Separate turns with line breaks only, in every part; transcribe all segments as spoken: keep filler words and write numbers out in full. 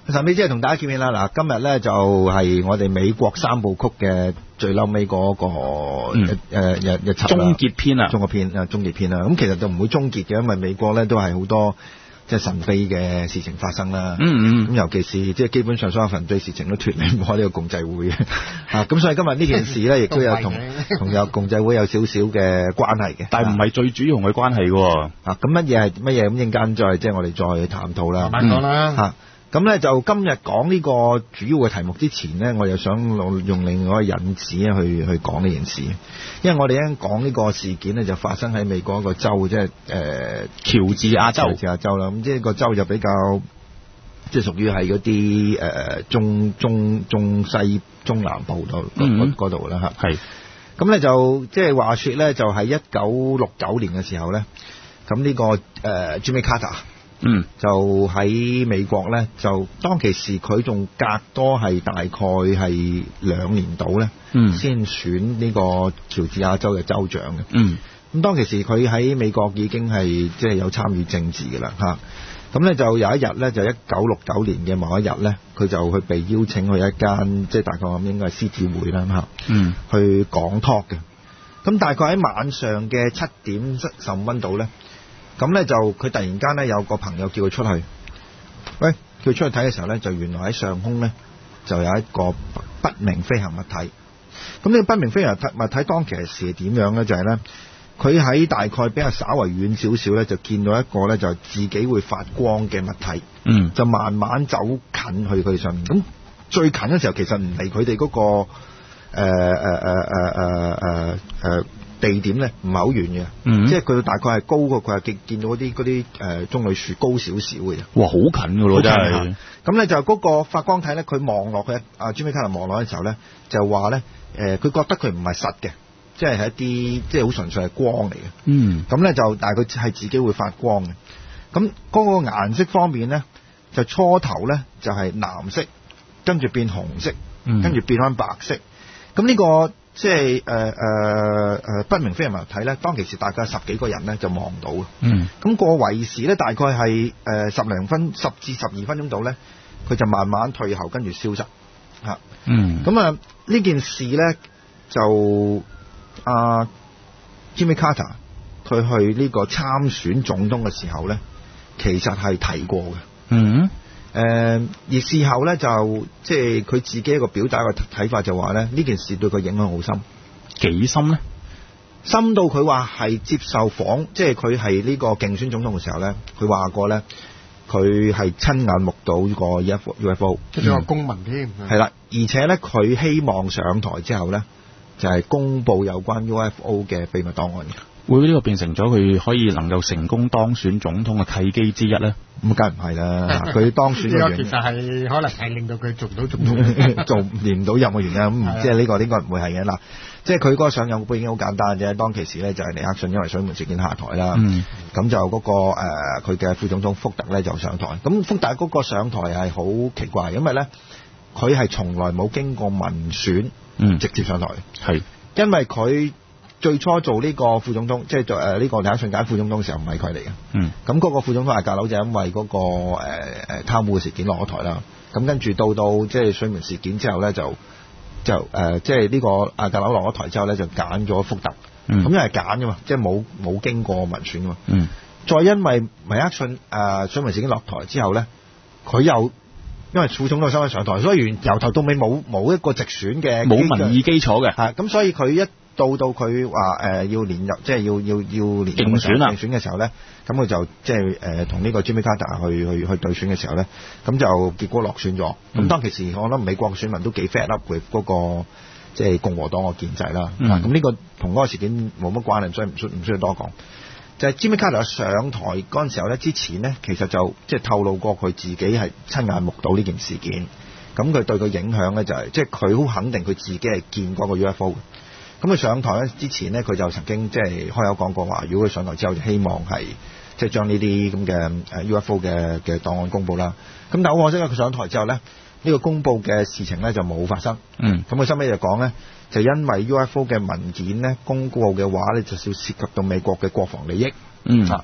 神秘之夜同大家見面啦！嗱，今日咧就係我哋美國三部曲嘅最嬲尾嗰個誒誒日日
終結篇啊，
終結篇啊，終結篇啦。咁其實就唔會終結嘅，因為美國咧都係好多即係神秘嘅事情發生啦。
嗯嗯。
咁尤其是即係基本上所有神秘事情都脫離唔開呢個共濟會嘅。啊，咁所以今日呢件事咧，亦都有同同有共濟會有少少嘅關係嘅。
但係唔係最主要同佢關係嘅。
啊，咁乜嘢係乜嘢？咁陣間再即係我哋再探討啦。
慢慢講啦。
嚇。咁咧就今日講呢個主要嘅題目之前呢，我又想用用另外一個引子去去講呢件事，因為我哋一講呢個事件呢，就發生喺美國一個州，即係誒
喬治亞州，
喬治亞州啦。咁即係個州就比較即係屬於係嗰啲誒中中中西中南部度嗰度啦嚇。係。咁咧就即係話說咧，就係一九六九年嘅時候咧，咁呢、呢個誒、呃、Jimmy Carter。嗯，就喺美國咧，就當其時佢仲隔多係大概係兩年度咧，嗯，先選呢個喬治亞州嘅州長嘅。嗯，咁當其時佢喺美國已經係即係有參與政治嘅啦，嚇。咁咧就有一日咧，就一九六九年嘅某一日咧，佢就去被邀請去一間即係大概咁應該係獅子會啦，嚇。嗯，去講 talk 嘅。咁大概喺晚上嘅七點十五分度咧。咁咧就佢突然間咧有個朋友叫佢出去，喂，叫佢出去睇嘅時候咧，就原來喺上空咧就有一個不明飛行物體。咁呢個不明飛行物體當其時係點樣咧？就係咧，佢喺大概比較稍為遠少少咧，就見到一個咧就自己會發光嘅物體，嗯，就慢慢走近去佢上面。咁最近嘅時候其實唔離佢哋嗰個誒誒誒誒誒誒誒地點咧唔係好遠嘅，嗯、即係佢大概係高過佢係見見到嗰啲嗰啲誒棕櫚樹高少少嘅啫。哇，好近㗎咯，真係。咁咧就嗰個發光體咧，佢望落去，阿 Jimmy Carter 望落嘅時候咧，就話咧誒，佢覺得佢唔係實嘅，即係係一啲即係好純粹係光嚟嘅。嗯。咁咧就但係佢係自己會發光嘅。咁嗰個顏色方面咧，就初頭咧就係藍色，跟住變紅色，嗯、跟住變翻白色。咁呢、這個即係誒誒誒不明飛行物體咧，當其時大概十幾個人咧就望到嘅。嗯。咁過維時咧，大概係誒十零分十至十二分鐘度咧，佢就慢慢退後，跟住消失嚇。嗯。咁啊，呢件事咧就阿、啊、Jimmy Carter 佢去呢個參選總統嘅時候咧，其實係提過嘅。嗯。誒、呃，而事後咧就即係佢自己一個表達嘅睇法就話咧，呢件事對佢影響好深。幾深咧？深到佢話係接受訪，即係佢係呢個競選總統嘅時候咧，佢話過咧，佢係親眼目睹呢個 U F O，
即係個公民添。
係啦，而且咧佢希望上台之後咧，就係、是、公佈有關 U F O 嘅秘密檔案嘅。會呢個變成咗佢可以能夠成功當選總統嘅契機之一咧？咁梗係唔係啦，佢當選嘅原因
其實係可能係令到佢做唔到總統，
做連唔到任何原因咁，即係呢個應該唔會係嘅嗱。即係佢嗰個上任嘅背景好簡單啫，當其時咧就係尼克遜因為水門事件下台啦，咁、嗯、就嗰、那個佢嘅、呃、副總統福特咧就上台。咁福特嗰個上台係好奇怪，因為咧佢係從來冇經過民選，嗯、直接上台，係因為佢。最初做呢個副總統，即係做誒呢個尼克遜揀副總統嘅時候，唔係佢嚟嘅。嗯。咁嗰個副總統阿格樓就因為嗰、那個誒誒、呃、貪污嘅事件落咗台啦。咁跟住到到即係水門事件之後咧，就就誒、呃、即係呢個阿格樓落咗台之後咧，就揀咗福特。嗯。咁因為揀㗎嘛，即係冇冇經過民選㗎嘛。嗯。再因為尼克遜誒、呃、水門事件落台之後咧，佢又因為副總統想上台，所以原由頭到尾冇冇一個直選嘅冇民意基礎嘅。係。咁所以佢一到到佢話誒要連任，即係要要要連任競選啊！競選嘅時候咧，咁佢就即係誒同呢個 Jimmy Carter 去去去對選嘅時候咧，咁就結果落選咗。咁、嗯、當其時，我諗美國嘅選民都幾 fed up with 嗰個即係共和黨嘅建制啦。咁呢、嗯、個同嗰個事件冇乜關係，所以唔需唔需要多講。就係、是、Jimmy Carter 上台嗰陣時候咧，之前咧其實就即係透露過佢自己係親眼目睹呢件事件。咁佢對佢影響咧就係、是，即係佢好肯定佢自己係見過個 U F O 嘅。咁佢上台咧之前咧，佢就曾經即係開口講過話，如果佢上台之後就希望係即係將呢啲咁嘅誒 U F O 嘅嘅檔案公佈啦。咁但係好可惜啊，佢上台之後咧，呢、呢個公佈嘅事情咧就冇發生。嗯。咁佢收尾就講咧，就因為 U F O 嘅文件咧公佈嘅話咧，就少涉及到美國嘅國防利益。嗯。啊，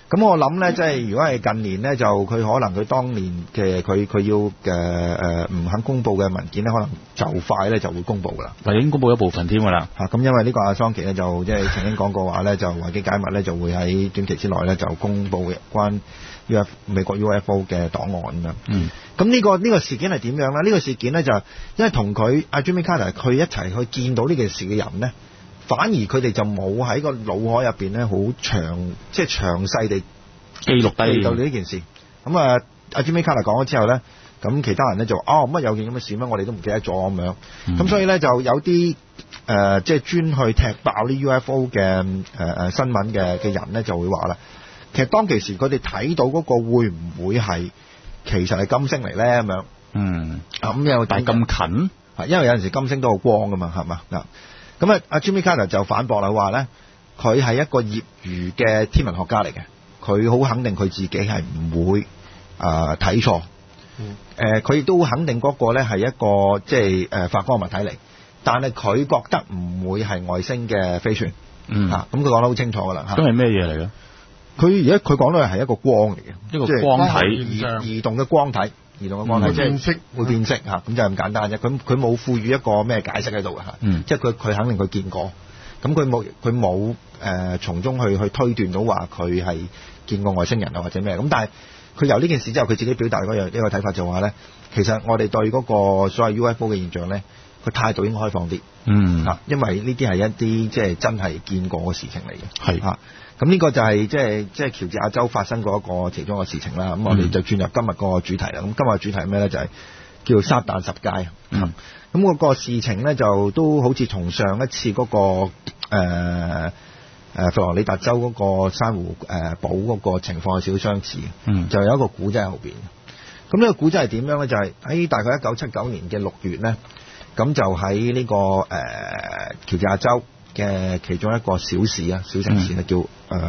咁我諗咧，即係如果係近年咧，就佢可能佢當年嘅佢佢要嘅誒唔肯公佈嘅文件咧，可能就快咧就會公佈㗎啦。
嗱，已經公佈一部分添㗎啦。
嚇，咁因為呢個阿桑奇咧就即係曾經講過話咧，就維基解密咧就會喺短期之內咧就公佈有關 U F 美國 U F O 嘅檔案咁樣。嗯。咁呢個呢個事件係點樣咧？呢個事件咧就因為同佢阿 Jimmy Carter 佢一齊去見到呢件事嘅人咧。反而佢哋就冇喺個腦海入邊咧，好詳即係詳細地記錄低到呢件事。咁啊，阿 Jimmy Carter 講咗之後咧，咁其他人咧就哦乜有件咁嘅事咩？我哋都唔記得咗咁樣。咁、嗯、所以咧就有啲誒、呃、即係專去踢爆啲 U F O 嘅誒誒新聞嘅嘅人咧，就會話啦，其實當其時佢哋睇到嗰個會唔會係其實係金星嚟咧咁樣？嗯，咁又但係咁近，因為有陣時金星都好光噶嘛，係嘛嗱。咁啊，阿 Jimmy Carter 就反駁啦，話咧佢係一個業餘嘅天文學家嚟嘅，佢好肯定佢自己係唔會啊睇錯。嗯。誒，佢亦都肯定嗰個咧係一個即係誒發光物體嚟，但係佢覺得唔會係外星嘅飛船。嗯。嚇，咁佢講得好清楚㗎啦。
咁係咩嘢嚟嘅？
佢而家佢講到係一個光嚟嘅，
一個光體，
移移動嘅光體。移動嘅光體即係變色，會變色嚇，咁就係咁簡單啫。佢佢冇賦予一個咩解釋喺度嘅嚇，即係佢佢肯定佢見過，咁佢冇佢冇誒從中去去推斷到話佢係見過外星人啊或者咩咁。但係佢由呢件事之後，佢自己表達嗰樣一個睇法就話咧，其實我哋對嗰個所謂 U F O 嘅現象咧，個態度應該開放啲，嗯嚇，因為呢啲係一啲即係真係見過嘅事情嚟嘅，係嚇。咁呢個就係即係即係喬治亞州發生過一個其中一個事情啦。咁我哋就轉入今日個主題啦。咁今日主題係咩咧？就係、是、叫撒旦十誡。嗯。咁嗰個事情咧就都好似同上一次嗰、那個誒誒、呃呃、佛羅里達州嗰個珊瑚誒堡嗰個情況有少少相似。嗯。就有一個古仔喺後邊。咁呢個古仔係點樣咧？就係、是、喺大概一九七九年嘅六月咧，咁就喺呢、這個誒、呃、喬治亞州嘅其中一個小市啊，小城市咧、嗯、叫誒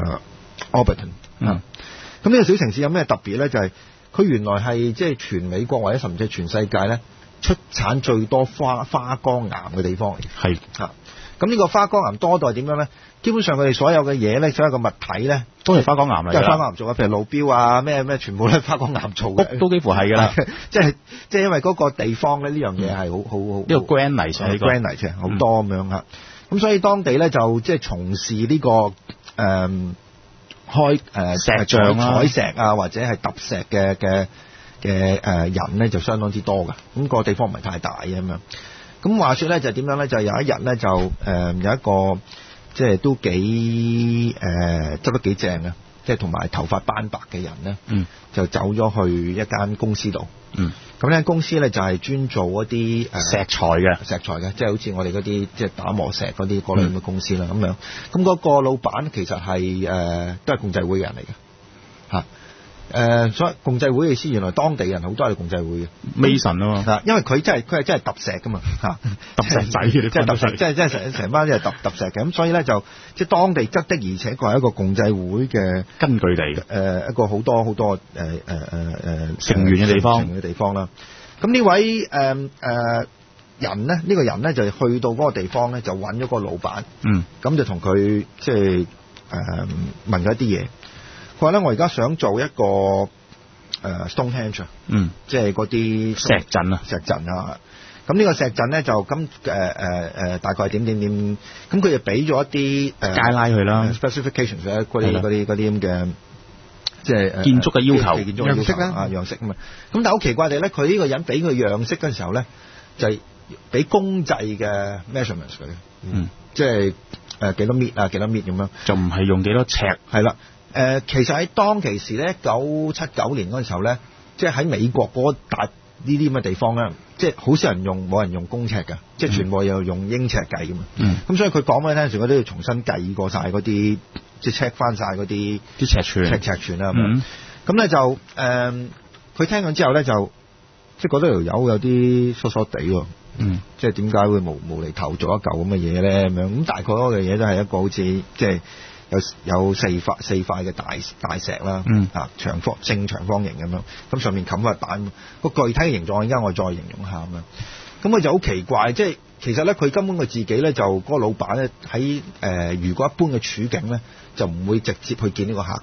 Alberton。嗯。咁呢個小城市有咩特別咧？就係、是、佢原來係即係全美國或者甚至係全世界咧出產最多花花崗岩嘅地方嚟。係。嚇。咁呢個花崗岩多到係點樣咧？基本上佢哋所有嘅嘢咧，所有嘅物體咧，
都係花崗岩嚟嘅。即係花崗岩做嘅，譬如路標啊，咩咩，全部都係花崗岩做嘅。
都幾乎係㗎啦。即係即係因為嗰個地方咧，呢樣嘢係好好好。
呢個 granite 嚟嘅
granite 啫，好多咁樣嚇。咁所以當地咧就即係從事呢、這個誒、呃、開誒、呃、
石像啊、
採石啊或者係揼石嘅嘅嘅誒人咧就相當之多㗎。咁、那個地方唔係太大嘅咁樣。咁話說咧就點樣咧？就有一日咧就誒、呃、有一個即係都幾誒執得幾正嘅，即係同埋頭髮斑白嘅人咧，嗯、就走咗去一間公司度。嗯，咁呢間公司咧就係專做一啲誒
石材嘅，
石材嘅，即係好似我哋嗰啲即係打磨石嗰啲嗰類咁嘅公司啦，咁、嗯、樣。咁嗰個老闆其實係誒、呃、都係共濟會嘅人嚟嘅，嚇。誒，所以共濟會嘅意思，原來當地人好多係共濟會嘅
Mason 啊嘛，
因為佢真係佢係真係揼石噶嘛，嚇
揼石仔嘅，
即係揼石，即係即係成成班即係揼揼石嘅，咁所以咧就即係當地質的，而且確係一個共濟會嘅
根據地嘅，
誒一個好多好多誒誒誒誒
成員嘅地方，
成員嘅地方啦。咁呢位誒誒、呃、人咧，呢、呢個人咧就去到嗰個地方咧，就揾咗個老闆，嗯，咁就同佢即係誒問咗一啲嘢。佢話咧，我而家想做一個誒、呃、Stonehenge，嗯，即係嗰啲
石陣啊，
石陣啊。咁呢個石陣咧就咁誒誒誒，大概係點點點。咁佢就俾咗一啲誒
街拉佢啦
，specifications 嗰啲嗰啲嗰啲咁嘅，即係
建築嘅要求，
建築嘅要求啊，樣式啊嘛。咁但係好奇怪地咧，佢呢個人俾佢樣式嗰陣時候咧，就係俾公制嘅 measurements 佢，嗯，即係誒幾多米啊，幾多米咁樣，
就唔係用幾多尺，
係啦。誒、呃，其實喺當其時咧，一九七九年嗰陣時候咧，即係喺美國嗰笪呢啲咁嘅地方咧，即係好少人用，冇人用公尺㗎，即係全部又用英尺計㗎嘛。嗯。咁所以佢講俾你聽，全部都要重新計過晒嗰啲，即係 check 翻晒嗰啲
啲尺寸，
尺尺寸啦。嗯。咁咧就誒，佢、呃、聽咗之後咧，就即係覺得條友有啲疏疏地喎。嗯。即係點解會無無厘頭做一嚿咁嘅嘢咧？咁樣咁大概嗰樣嘢都係一個好似即係。有有四塊四塊嘅大大石啦，嗯、啊長方正長方形咁樣，咁上面冚塊板，個具體嘅形狀，而家我再形容下咁樣。咁佢就好奇怪，即係其實咧，佢根本佢自己咧就嗰、嗰個老闆咧喺誒，如果一般嘅處境咧，就唔會直接去見呢個客嘅，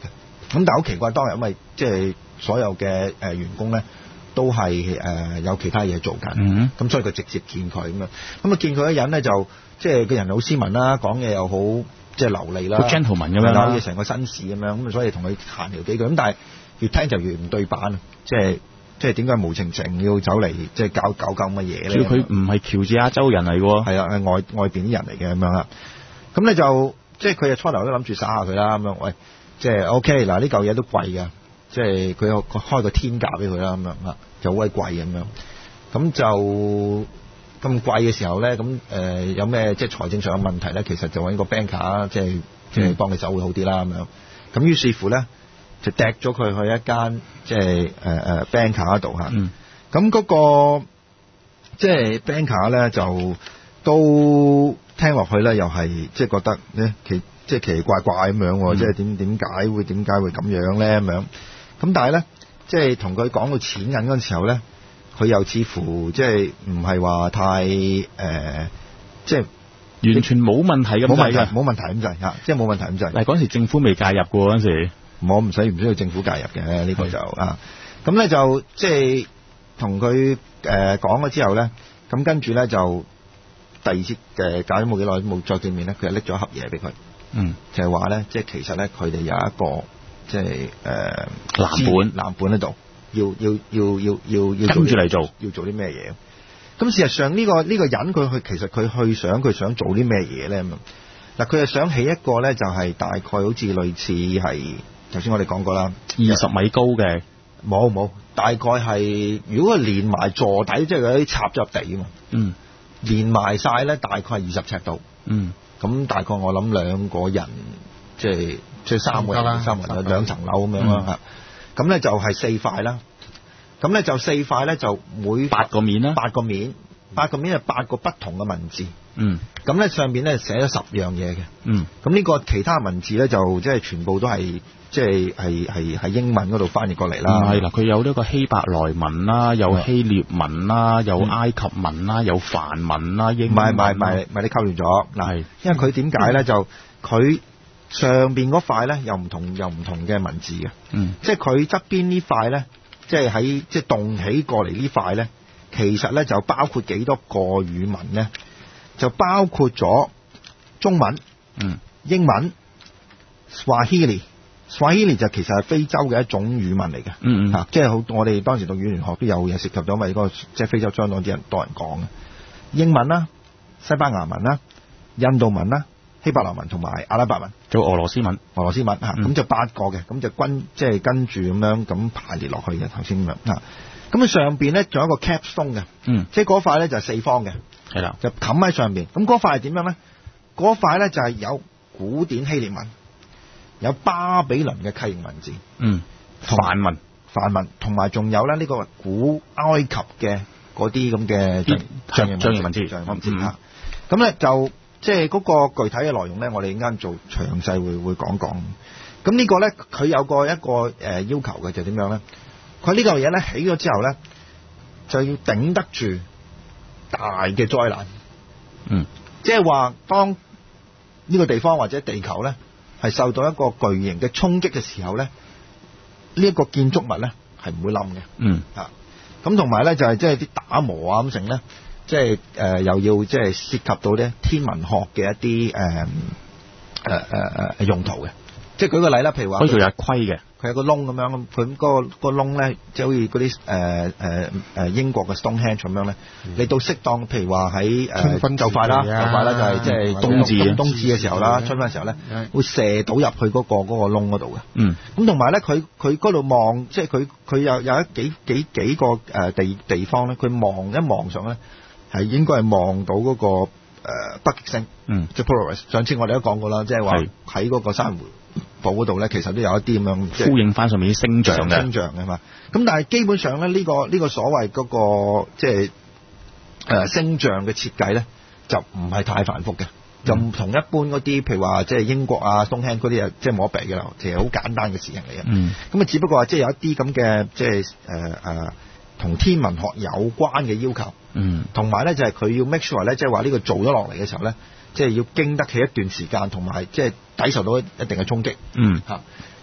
咁但係好奇怪，當日因為即係所有嘅誒員工咧都係誒有其他嘢做緊，咁、嗯、所以佢直接見佢咁樣。咁啊見佢嘅人咧就即係個人好斯文啦，講嘢又好即係流利啦，好
gentleman 咁樣啦，
好似成個紳士咁樣。咁所以同佢閒聊幾句。咁但係越聽就越唔對版啊！即係即係點解無情情要走嚟即係搞搞咁嘅嘢咧？
主要佢唔係喬治亞州人嚟喎，
係啊，係外外邊啲人嚟嘅咁樣啦。咁咧就即係佢啊初頭都諗住耍下佢啦咁樣。喂，即係 OK 嗱，呢嚿嘢都貴㗎，即係佢有開個天價俾佢啦咁樣啊，就好鬼貴咁樣。咁就咁貴嘅時候咧，咁誒、呃、有咩即係財政上嘅問題咧？其實就揾個 banker 即係即係幫你手會好啲啦咁樣。咁於是乎咧，就掟咗佢去一間即係誒誒 banker 度嚇。咁、嗯、嗰、那個即係 banker 咧，就都聽落去咧，又係即係覺得咧奇即係奇奇怪怪咁樣，嗯、即係點點解會點解會咁樣咧咁樣。咁但係咧，即係同佢講到錢銀嗰陣時候咧，佢又似乎即係唔係話太誒、呃，即係
完全冇問題咁滯嘅，
冇問題咁滯嚇，即係冇問題咁滯。
但係嗰陣時政府未介入嘅嗰陣時，
我唔使唔需要政府介入嘅呢、呢個就啊，咁咧就即係同佢誒講咗之後咧，咁跟住咧就第二次嘅搞咗冇幾耐冇再見面咧，佢就拎咗一盒嘢俾佢，嗯，就係話咧，即係其實咧佢哋有一個即係誒、呃、藍本藍本喺度。要要要要要要
跟住嚟做，
要做啲咩嘢？咁事實上呢、呢個呢、呢個人佢去其實佢去想佢想做啲咩嘢咧咁嗱，佢係想起一個咧就係大概好似類似係頭先我哋講過啦，
二十米高嘅，
冇冇，大概係如果佢連埋座底，即係佢啲插咗入地啊嘛，嗯，連埋晒咧大概係二十尺度，嗯，咁大概我諗兩個人即係即係三個人三個人兩層樓咁樣啦嚇。咁咧就係四塊啦，咁咧就四塊咧就每
八個面啦，
八個面，八個面係八個不同嘅文字，
嗯，
咁咧上邊咧寫咗十樣嘢嘅，
嗯，
咁呢個其他文字咧就即係全部都係即係係係喺英文嗰度翻譯過嚟啦，
係啦，佢有呢個希伯來文啦，有希臘文啦，有埃及文啦，有梵文啦，英文，
唔係唔係唔係你溝亂咗嗱，因為佢點解咧就佢。上邊嗰塊咧又唔同又唔同嘅文字嘅，嗯，即係佢側邊呢塊咧，即係喺即係動起過嚟呢塊咧，其實咧就包括幾多個語文咧，就包括咗中文、嗯、英文、Swahili，Swahili 就其實係非洲嘅一種語文嚟嘅，嗯嗯，嚇、啊，即係好我哋當時讀語言學都有嘢涉及到，因為嗰個即係非洲相當之人多人講嘅英文啦、西班牙文啦、印度文啦。希伯來文同埋阿拉伯文，
做俄羅斯文，
俄羅斯文嚇，咁、嗯、就八個嘅，咁就跟即係、就是、跟住咁樣咁排列落去嘅頭先咁樣嚇。咁啊上邊咧仲有一個 capstone 嘅，嗯，即係嗰塊咧就係四方嘅，係啦，就冚喺上邊。咁嗰塊係點樣咧？嗰塊咧就係有古典希臘文，有巴比倫嘅楔形文字，嗯，梵文，梵文，同埋仲有咧呢個古埃及嘅嗰啲咁嘅象形文字，象形文字嚇。咁咧就。即係嗰個具體嘅內容咧，我哋陣間做詳細會會講講。咁呢個咧，佢有個一個誒要求嘅就點樣咧？佢呢嚿嘢咧起咗之後咧，就要頂得住大嘅災難。嗯，即係話當呢個地方或者地球咧係受到一個巨型嘅衝擊嘅時候咧，呢一個建築物咧係唔會冧嘅。嗯，啊，咁同埋咧就係即係啲打磨啊咁成咧。即係誒、呃、又要即係涉及到咧天文學嘅一啲誒誒誒誒用途嘅，即係舉個例啦，譬如話，
好似有規嘅，
佢有個窿咁樣，佢嗰、嗰個、嗰個窿咧，即係好似嗰啲誒誒誒英國嘅 Stonehenge 咁樣咧，你、嗯、到適當，譬如話喺誒就快啦，就快啦，就係即係冬至冬至嘅時候啦，春分嘅時候咧，會射到入去嗰、嗰個嗰、嗰個窿嗰度嘅。嗯，咁同埋咧，佢佢嗰度望，即係佢佢有有一幾幾幾個誒地地方咧，佢望一望上咧。係應該係望到嗰、那個、呃、北極星，嗯，即係 Polaris。上次我哋都講過啦，即係話喺嗰個珊瑚島嗰度咧，其實都有一啲咁樣
呼應翻上面啲星象嘅，
星象嘅嘛。咁但係基本上咧，呢、這個呢、這個所謂嗰、那個即係誒星象嘅設計咧，就唔係太繁複嘅、嗯，就唔同一般嗰啲，譬如話即係英國啊、Stonehenge嗰啲啊，即係摸鼻嘅啦，其實好簡單嘅事情嚟嘅。嗯，咁啊，只不過話即係有一啲咁嘅即係誒誒同天文學有關嘅要求。嗯，同埋咧就係佢要 make sure 咧，即係話呢個做咗落嚟嘅時候咧，即係要經得起一段時間，同埋即係抵受到一定嘅衝擊。嗯，嚇，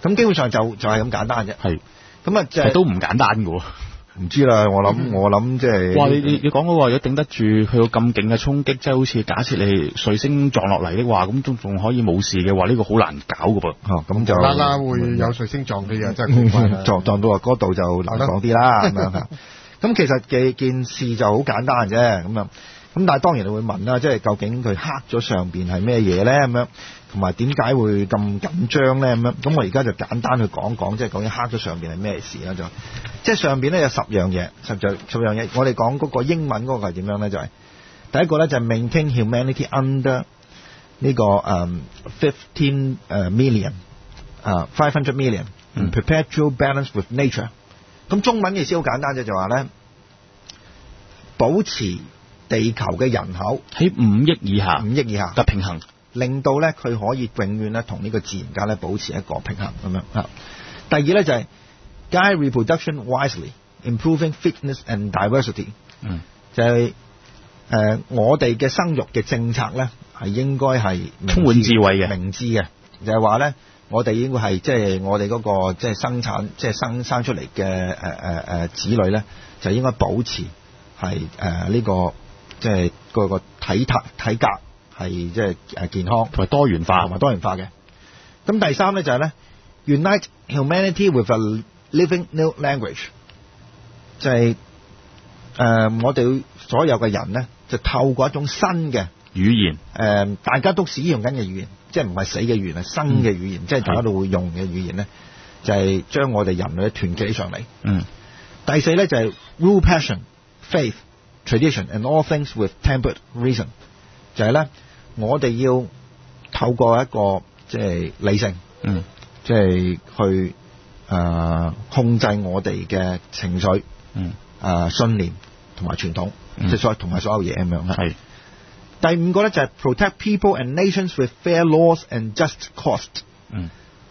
咁基本上就就係咁簡單啫。
係。
咁啊，就
都唔簡單㗎喎。
唔知啦，我諗、嗯、我諗即係。
哇！你你你講嗰個如果頂得住去到咁勁嘅衝擊，即係好似假設你彗星撞落嚟的話，咁仲仲可以冇事嘅話，呢、呢個好難搞㗎噃。
哦，咁就
啦啦會有彗星撞嘅嘢真係好快
撞撞到啊嗰度就難講啲啦，咁樣。咁其實嘅件事就好簡單啫，咁樣。咁但係當然你會問啦，即係究竟佢黑咗上邊係咩嘢咧？咁樣，同埋點解會咁緊張咧？咁樣，咁我而家就簡單去講講，即係究竟黑咗上邊係咩事啦？就即係上邊咧有十樣嘢，十樣十樣嘢。我哋講嗰個英文嗰個係點樣咧？就係、是、第一個咧就係 maintain humanity under 呢個誒 fifteen 誒 million 啊 five hundred million in perpetual balance with nature。咁中文嘅意思好簡單啫，就話咧保持地球嘅人口
喺五億以下，
五億以下
嘅平衡，
令到咧佢可以永遠咧同呢個自然界咧保持一個平衡咁樣。啊，第二咧就係 guide reproduction wisely，improving fitness and diversity。嗯，就係、是、誒、呃、我哋嘅生育嘅政策咧係應該係
充滿智慧嘅，
明智嘅，就係話咧我哋應該係即係我哋嗰、那個即係、就是、生產即係、就是、生生出嚟嘅誒誒誒子女咧就應該保持係誒呢個。即係個個體態體格係即係誒健康
同埋多元化，
同埋多元化嘅。咁第三咧就係咧 unite humanity with a living new language，就係、是、誒、呃、我哋所有嘅人咧就透過一種新嘅
語言，誒、
呃、大家都使用緊嘅語言，即係唔係死嘅語言，係新嘅語言，嗯、即係大家都會用嘅語言咧，就係、是、將我哋人類團結起上嚟。嗯。第四咧就係 rule passion faith。Tradition and all things with tempered reason， 就係咧，我哋要透過一個即係理性，嗯，即係去誒、呃、控制我哋嘅情緒，嗯，誒、呃、信念同埋傳統，嗯、即係所同埋所有嘢咁樣啦。係第五個咧就係 protect people and nations with fair laws and just cost，嗯，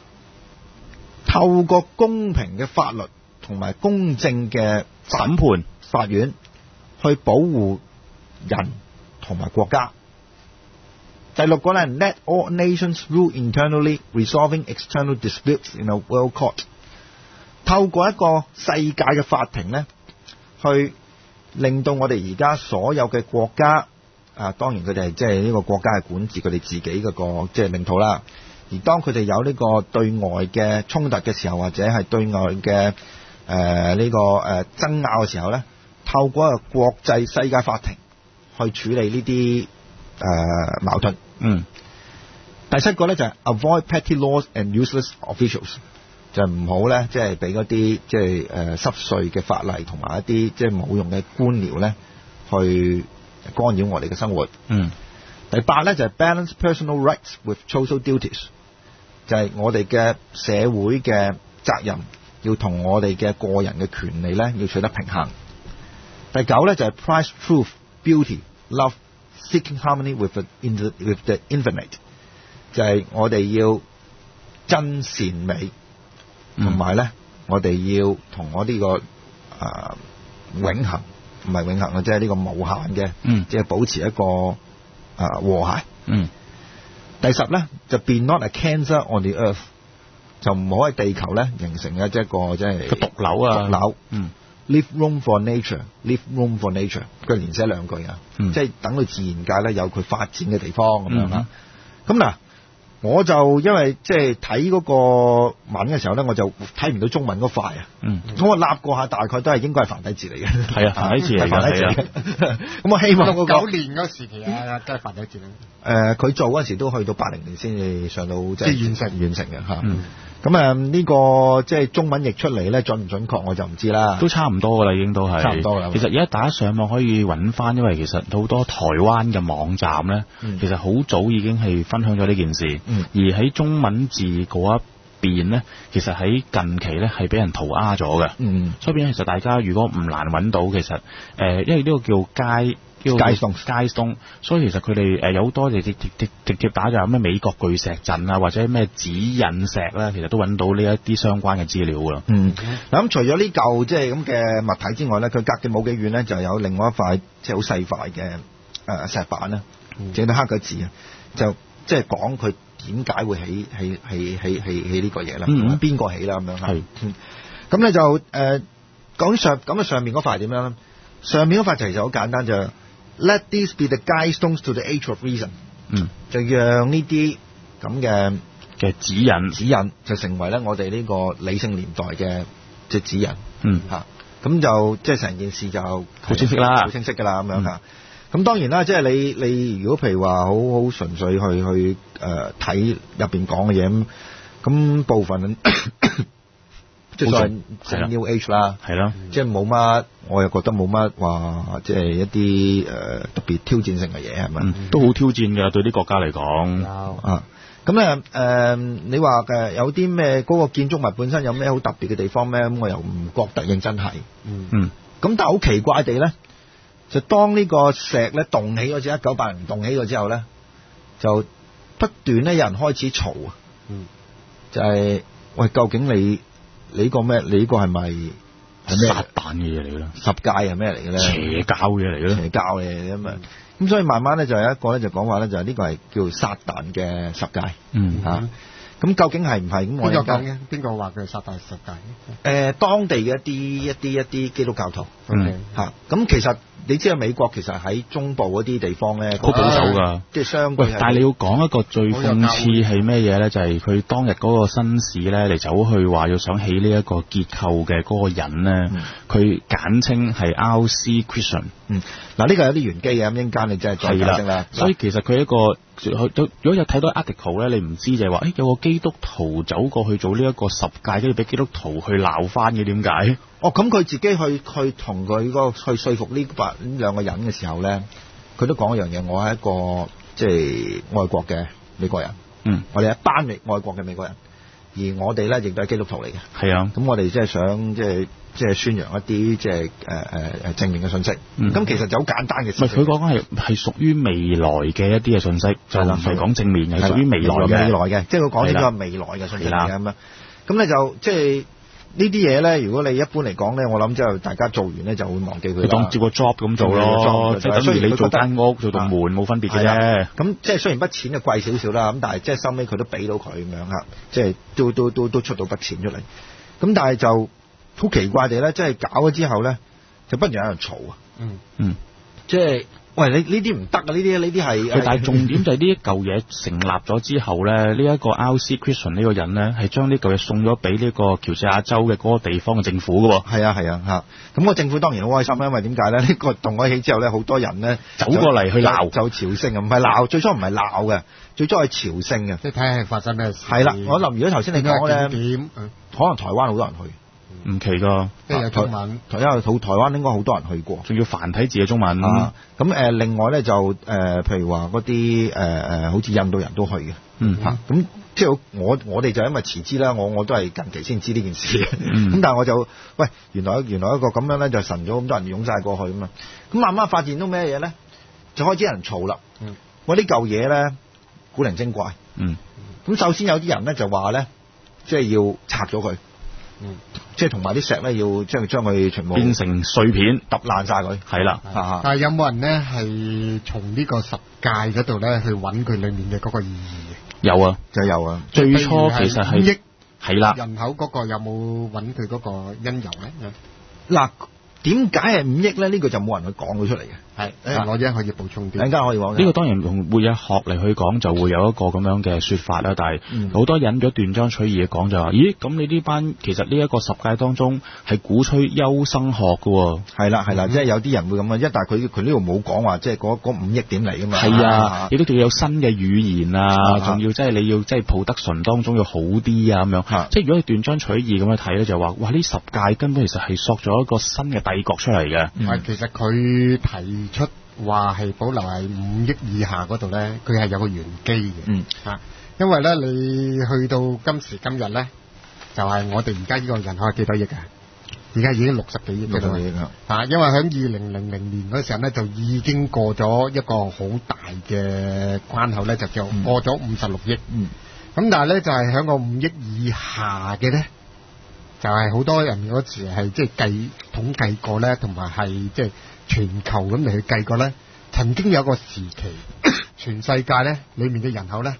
透過公平嘅法律同埋公正嘅審判法院。去保護人同埋國家。第六個咧 ，let all nations rule internally, resolving external disputes in a world court。透過一個世界嘅法庭咧，去令到我哋而家所有嘅國家啊，當然佢哋即係呢個國家係管治佢哋自己嗰個即係領土啦。而當佢哋有呢個對外嘅衝突嘅時候，或者係對外嘅誒呢個誒、呃、爭拗嘅時候咧。透過一個國際世界法庭去處理呢啲誒矛盾。嗯。第七個咧就係 avoid petty laws and useless officials， 就唔好咧即係俾嗰啲即係誒濕碎嘅法例同埋一啲即係冇用嘅官僚咧去干擾我哋嘅生活。嗯。第八咧就係 balance personal rights with social duties， 就係我哋嘅社會嘅責任要同我哋嘅個人嘅權利咧要取得平衡。第九咧就係 prize truth, beauty, love, seeking harmony with the, with the infinite， 就係我哋要真善美，同埋咧我哋要同我呢、這個誒、呃、永恆唔係永恆啊，即係呢個無限嘅，嗯，即係保持一個誒、呃、和諧。嗯。第十咧就 be not a cancer on the earth， 就唔好喺地球咧形成一即一個即係個毒瘤啊，毒瘤。嗯。Leave room for nature, leave room for nature。佢連寫兩句啊，嗯、即係等佢自然界咧有佢發展嘅地方咁樣啦。咁嗱，我就因為即係睇嗰個文嘅時候咧，我就睇唔到中文嗰塊啊。嗯，咁我立過下，大概都係應該係繁體字嚟嘅。係啊，繁體字嚟嘅。繁體字嚟嘅。咁我希望嗰個九年嗰時期啊，都係繁體字嚟。誒、呃，佢做嗰陣時都去到八零年先至上到即係完成完成嘅嚇。嗯。咁啊，呢個即係中文譯出嚟咧，準唔準確我就唔知啦。都差唔多噶啦，已經都係差唔多啦。其實而家大家上網可以揾翻，因為其實好多台灣嘅網站咧，嗯、其實好早已經係分享咗呢件事。嗯、而喺中文字嗰一邊咧，其實喺近期咧係俾人塗鴉咗嘅。嗯，所以變咗其實大家如果唔難揾到，其實誒、呃，因為呢個叫街。叫街東，街東，所以其實佢哋誒有好多直接直接直接打就有咩美國巨石陣啊，或者咩指引石啦，其實都揾到呢一啲相關嘅資料噶啦。嗯，嗱咁除咗呢嚿即係咁嘅物體之外咧，佢隔嘅冇幾遠咧，就有另外一塊即係好細塊嘅誒石板啦，整到黑個字啊，就即係講佢點解會起起起起起起呢個嘢啦？邊個起啦咁樣嚇？
係，
咁咧就誒講上咁啊上面嗰塊點樣咧？上面嗰塊其實好簡單，就 Let these be the guidestones to the age of reason。
嗯，
就讓呢啲咁嘅
嘅指引
指引就成為咧我哋呢個理性年代嘅即係指引。
嗯
嚇，咁就即係成件事就好
清晰啦，
好清晰㗎啦咁樣嚇。咁當然啦，即係你你如果譬如話好好純粹去去誒睇入邊講嘅嘢咁，咁部分即係所謂 New Age 啦，
係啦，
即係冇乜，我又覺得冇乜話即係一啲誒特別挑戰性嘅嘢係咪？
都好挑戰㗎，對啲國家嚟講
啊。咁咧誒，你話嘅有啲咩嗰個建築物本身有咩好特別嘅地方咩？咁我又唔覺得認真係。
嗯嗯。
咁但係好奇怪地咧。就當呢個石咧動起咗之後，一九八零年動起咗之後咧，就不斷咧有人開始嘈啊！嗯，就係、是、喂，究竟你你個咩？你呢個係咪係咩
撒旦嘅嘢嚟咧？
十戒係咩嚟嘅咧？
邪教嘢嚟嘅咧？
邪教嘅嘢咁啊！咁所以慢慢咧就有一個咧就講話咧就係呢個係叫撒旦嘅十戒。
嗯
嚇。咁究竟係唔係咁？我
邊個講嘅？邊個話佢係撒旦十戒？誒、
呃，當地嘅一啲一啲一啲基督教徒。
嗯。嚇，
咁其實。你知道美國其實喺中部嗰啲地方咧，
好保守㗎，
即係相對。
但係你要講一個最諷刺係咩嘢咧？就係、是、佢當日嗰個紳士咧嚟走去話要想起呢一個結構嘅嗰個人咧，佢、嗯、簡稱係 R C Christian。嗯，嗱呢個有啲玄機嘅，咁陣間你真係再解釋啦。 所以其實佢一個如果有睇到 article 咧，你唔知就係話，誒有個基督徒走過去做呢一個十戒，跟住俾基督徒去鬧翻嘅，點解？
哦，咁佢自己去去同佢嗰個去說服呢八呢兩個人嘅時候咧，佢都講一樣嘢，我係一個即係愛國嘅美國人。嗯，我哋一班美愛國嘅美國人，而我哋咧亦都係基督徒嚟嘅。係啊，咁我哋即係想即係即係宣揚一啲即係誒誒誒正面嘅信息。咁、嗯、其實就好簡單嘅事。唔係佢講緊係係屬於未來嘅一啲嘅信息，就唔係講正面嘅，係屬於未來嘅。未來嘅，即係佢講呢個未來嘅信息嘅咁樣。咁咧就即係。呢啲嘢咧，如果你一般嚟講咧，我諗之後大家做完咧就會忘記佢。你當接個 job 咁做咯，即係等於你做間屋做道門冇分別嘅啫。咁即係雖然筆錢就貴少少啦，咁但係即係收尾佢都俾到佢咁樣嚇，即係都都都都出到筆錢出嚟。咁但係就好奇怪地咧，即係搞咗之後咧，就不斷有人嘈啊。嗯嗯，即係。喂，你呢啲唔得啊！呢啲呢啲係，但係重點就係呢一嚿嘢成立咗之後咧，呢、這、一個 R C Christian 呢個人咧，係將呢嚿嘢送咗俾呢個喬治亞州嘅嗰個地方嘅政府㗎喎。係啊係啊嚇，咁個政府當然好開心啦，因為點解咧？呢、這個動咗起之後咧，好多人咧走過嚟去鬧，就朝聖啊，唔係鬧，最初唔係鬧嘅，最初係朝聖嘅。即係睇下發生咩事。係啦，我諗如果頭先你講咧，點可能台灣好多人去。唔奇㗎，即係中文，因為台台灣應該好多人去過，仲要繁體字嘅中文。咁、啊、誒、呃，另外咧就誒、呃，譬如話嗰啲誒誒，好似印度人都去嘅。嗯，嚇、啊，咁即係我我哋就因為遲知啦，我我都係近期先知呢件事。咁、嗯、但係我就喂，原來原來一個咁樣咧，就神咗咁多人湧晒過去咁嘛。咁慢慢發現到咩嘢咧？就開始有人嘈啦。嗯，喂，呢嚿嘢咧古靈精怪。嗯，咁首先有啲人咧就話咧，即係要拆咗佢。嗯，即係同埋啲石咧，要將將佢全部變成碎片，揼爛晒佢。係啦，但係有冇人咧係從呢個十戒嗰度咧去揾佢裡面嘅嗰個意義？有啊，就有啊。最初其實係五億係啦，人口嗰個有冇揾佢嗰個因由咧？嗱，點解係五億咧？呢、這個就冇人去講到出嚟嘅。係，誒，我一可以補充啲。陣間可以講。呢、這個當然用活嘢學嚟去講，就會有一個咁樣嘅說法啦。但係好多引咗斷章取義嘅講就話，咦？咁你呢班其實呢一個十戒當中係鼓吹優生學嘅。係啦，係啦，即係有啲人會咁啊。一但係佢佢呢度冇講話，即係嗰嗰五億點嚟㗎嘛。係啊，亦都仲要有新嘅語言啊，仲要即係你要即係抱德純當中要好啲啊咁樣。即係如果你斷章取義咁樣睇咧，就話哇呢十戒根本其實係塑咗一個新嘅帝國出嚟嘅。係、嗯，其實佢提出話係保留係五億以下嗰度咧，佢係有個玄機嘅。嗯，啊，因為咧你去到今時今日咧，就係、是、我哋而家呢個人口係幾多億啊？而家已經六十幾億嘅啦。啊，因為喺二零零零年嗰時候咧，就已經過咗一個好大嘅關口咧，就叫過咗五十六億。嗯，咁但係咧就係喺個五億以下嘅咧，就係、是、好多人嗰時係即係計統計過咧，同埋係即係全球咁嚟去計過咧，曾經有個時期，全世界咧裏面嘅人口咧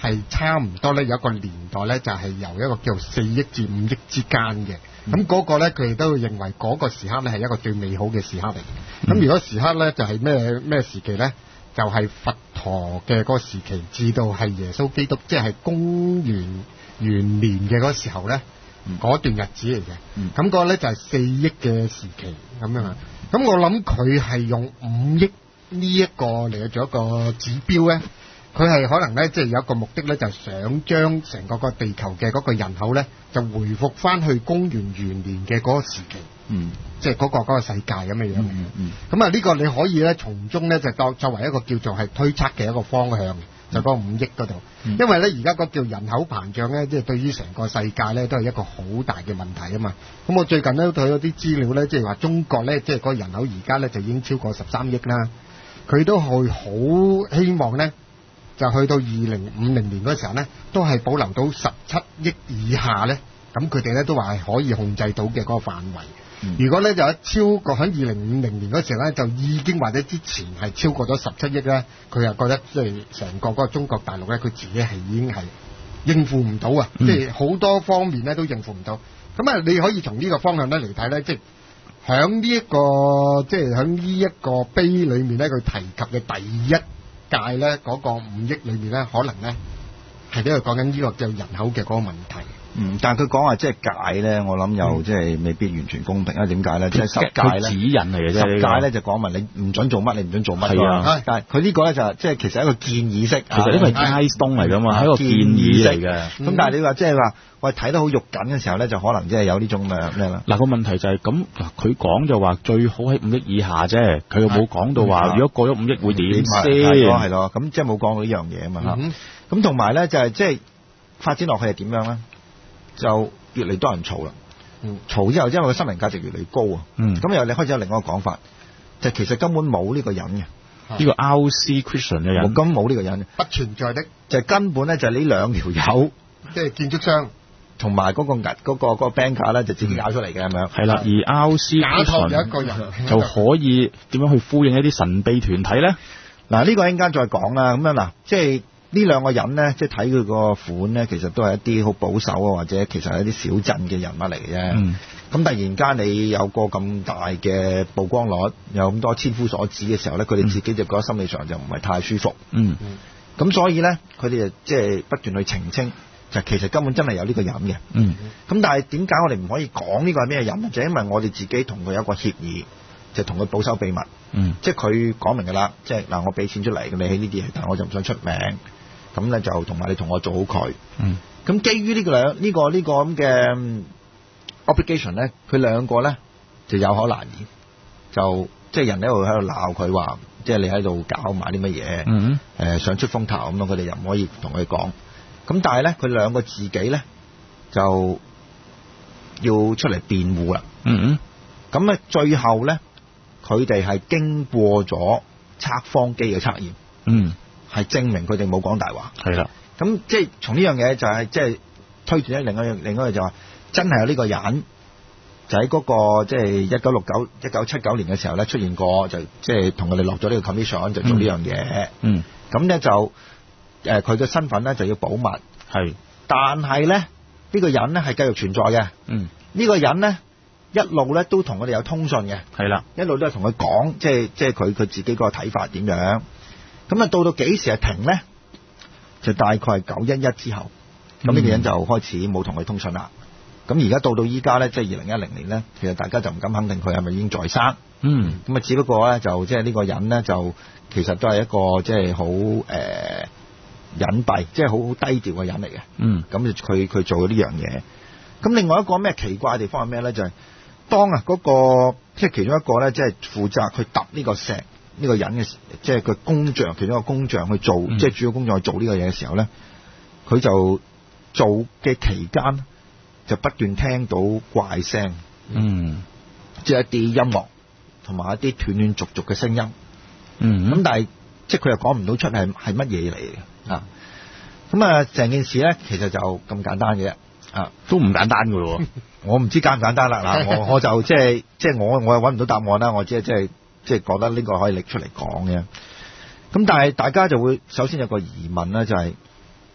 係差唔多咧，有一個年代咧就係由一個叫四億至五億之間嘅。咁嗰、嗯、個咧，佢哋都會認為嗰個時刻咧係一個最美好嘅時刻嚟。咁、嗯、如果時刻咧就係咩咩時期咧，就係、是、佛陀嘅嗰個時期，至到係耶穌基督，即係公元元年嘅嗰時候咧，嗰、嗯、段日子嚟嘅。咁、嗯、嗰個咧就係四億嘅時期咁樣。咁我諗佢係用五億呢一個嚟做一個指標咧。佢係可能咧，即係有一個目的咧，就係想將成個個地球嘅嗰個人口咧，就回復翻去公元元年嘅嗰個時期，嗯，即係嗰個嗰個世界咁嘅樣。嗯嗯。咁啊，呢個你可以咧從中咧就當作為一個叫做係推測嘅一個方向，就嗰個五億嗰度。嗯。因為咧而家個叫人口膨脹咧，即係對於成個世界咧都係一個好大嘅問題啊嘛。咁我最近咧睇咗啲資料咧，即係話中國咧，即係嗰個人口而家咧就已經超過十三億啦。佢都係好希望咧。就去到二零五零年嗰時候咧，都係保留到十七億以下咧，咁佢哋咧都話係可以控制到嘅嗰個範圍。嗯、如果咧就一超過喺二零五零年嗰時候咧，就已經或者之前係超過咗十七億咧，佢又覺得即係成個嗰個中國大陸咧，佢自己係已經係應付唔到啊！即係好多方面咧都應付唔到。咁啊，你可以從呢個方向咧嚟睇咧，即係喺呢一個即係喺呢一個碑裏面咧，佢提及嘅第一界咧嗰個五億裏面咧，可能咧係喺度講緊呢個叫人口嘅嗰個問題。
嗯，但係佢講話即係界咧，我諗又即係未必完全公平啊？點解咧？即係十界咧，
指引嚟嘅啫。
十界咧就講明你唔準做乜，你唔準做乜。係啊，但係佢呢個咧就即係其實係一個建議式。
其實呢個係 guideline 嚟㗎嘛，係一個建議嚟嘅。
咁但係你話即係話喂睇得好肉緊嘅時候咧，就可能即係有呢種嘅咩啦？
嗱個問題就係咁，嗱佢講就話最好喺五億以下啫，佢又冇講到話如果過咗五億會點先？
係咯係咯，咁即係冇講到呢樣嘢啊嘛。咁同埋咧就係即係發展落去係點樣咧？就越嚟多人嘈啦，嘈、嗯、之後因為個生命價值越嚟越高啊，咁又你開始有另外一個講法，就其實根本冇呢個人嘅，呢、
嗯這個 R C Christian 嘅人，
根本冇呢個人嘅，
不存在的，
就根本咧就係呢兩條友，
即係建築商
同埋嗰個銀嗰、那個嗰、那個 banker 咧就自己搞出嚟嘅咁樣，係、
嗯、啦，而 R C Christian
有一個人
就可以點樣去呼應一啲神秘團體咧？
嗱呢個一陣間再講啦，咁樣嗱即係。呢兩個人咧，即係睇佢個款咧，其實都係一啲好保守啊，或者其實係一啲小鎮嘅人物嚟嘅啫。咁、嗯、突然間你有個咁大嘅曝光率，有咁多千夫所指嘅時候咧，佢哋自己就覺得心理上就唔係太舒服。嗯，咁所以咧，佢哋就即係不斷去澄清，就其實根本真係有呢個人嘅。嗯，咁但係點解我哋唔可以講呢個係咩人？就因為我哋自己同佢有一個協議，就同佢保守秘密。嗯，即係佢講明㗎啦，即係嗱，我俾錢出嚟，你起呢啲嘢，但係我就唔想出名。咁咧就同埋你同我做好佢。嗯。咁基於呢個兩呢個呢個咁嘅 obligation 咧，佢兩個咧就有口難言，就即係人喺度喺度鬧佢話，即係你喺度搞埋啲乜嘢？嗯。誒想出風頭咁樣，佢哋又唔可以同佢講。咁但係咧，佢兩個自己咧就要出嚟辯護啦。嗯。咁咧最後咧，佢哋係經過咗測謊機嘅測驗。嗯。係證明佢哋冇講大話，係啦。咁即係從呢樣嘢就係即係推斷咧，另外另外就話真係有呢個人就喺嗰、那個即係一九六九、一九七九年嘅時候咧出現過，就即係同佢哋落咗呢個 commission 就做呢樣嘢。嗯，咁咧就誒佢嘅身份咧就要保密，係。但係咧呢、這個人咧係繼續存在嘅。嗯，呢、這個人咧一路咧都同我哋有通訊嘅，係啦，一路都係同佢講，即係即係佢佢自己個睇法點樣。咁啊，到到幾時係停咧？就大概係九一一之後，咁呢個人就開始冇同佢通訊啦。咁而家到到依家咧，即係二零一零年咧，其實大家就唔敢肯定佢係咪已經在生。嗯。咁啊，只不過咧就即係呢個人咧，就其實都係一個即係好誒隱蔽，即係好好低調嘅人嚟嘅。嗯。咁就佢佢做咗呢樣嘢。咁另外一個咩奇怪嘅地方係咩咧？就係、是、當啊、那、嗰個即係其中一個咧，即係負責去揼呢個石。呢、這個人嘅即係佢工匠，其中一個工匠去做，嗯、即係主要工匠去做呢個嘢嘅時候咧，佢就做嘅期間就不斷聽到怪聲，嗯，即係一啲音樂同埋一啲斷斷續續嘅聲音，嗯，咁但係即係佢又講唔到出係係乜嘢嚟嘅啊，咁啊成件事咧其實就咁簡單嘅啊，
都唔簡單㗎喎，
我唔知簡唔簡單啦，嗱我我就即係即係我我又揾唔到答案啦，我只係即係。即係覺得呢個可以拎出嚟講嘅，咁但係大家就會首先有個疑問咧，就係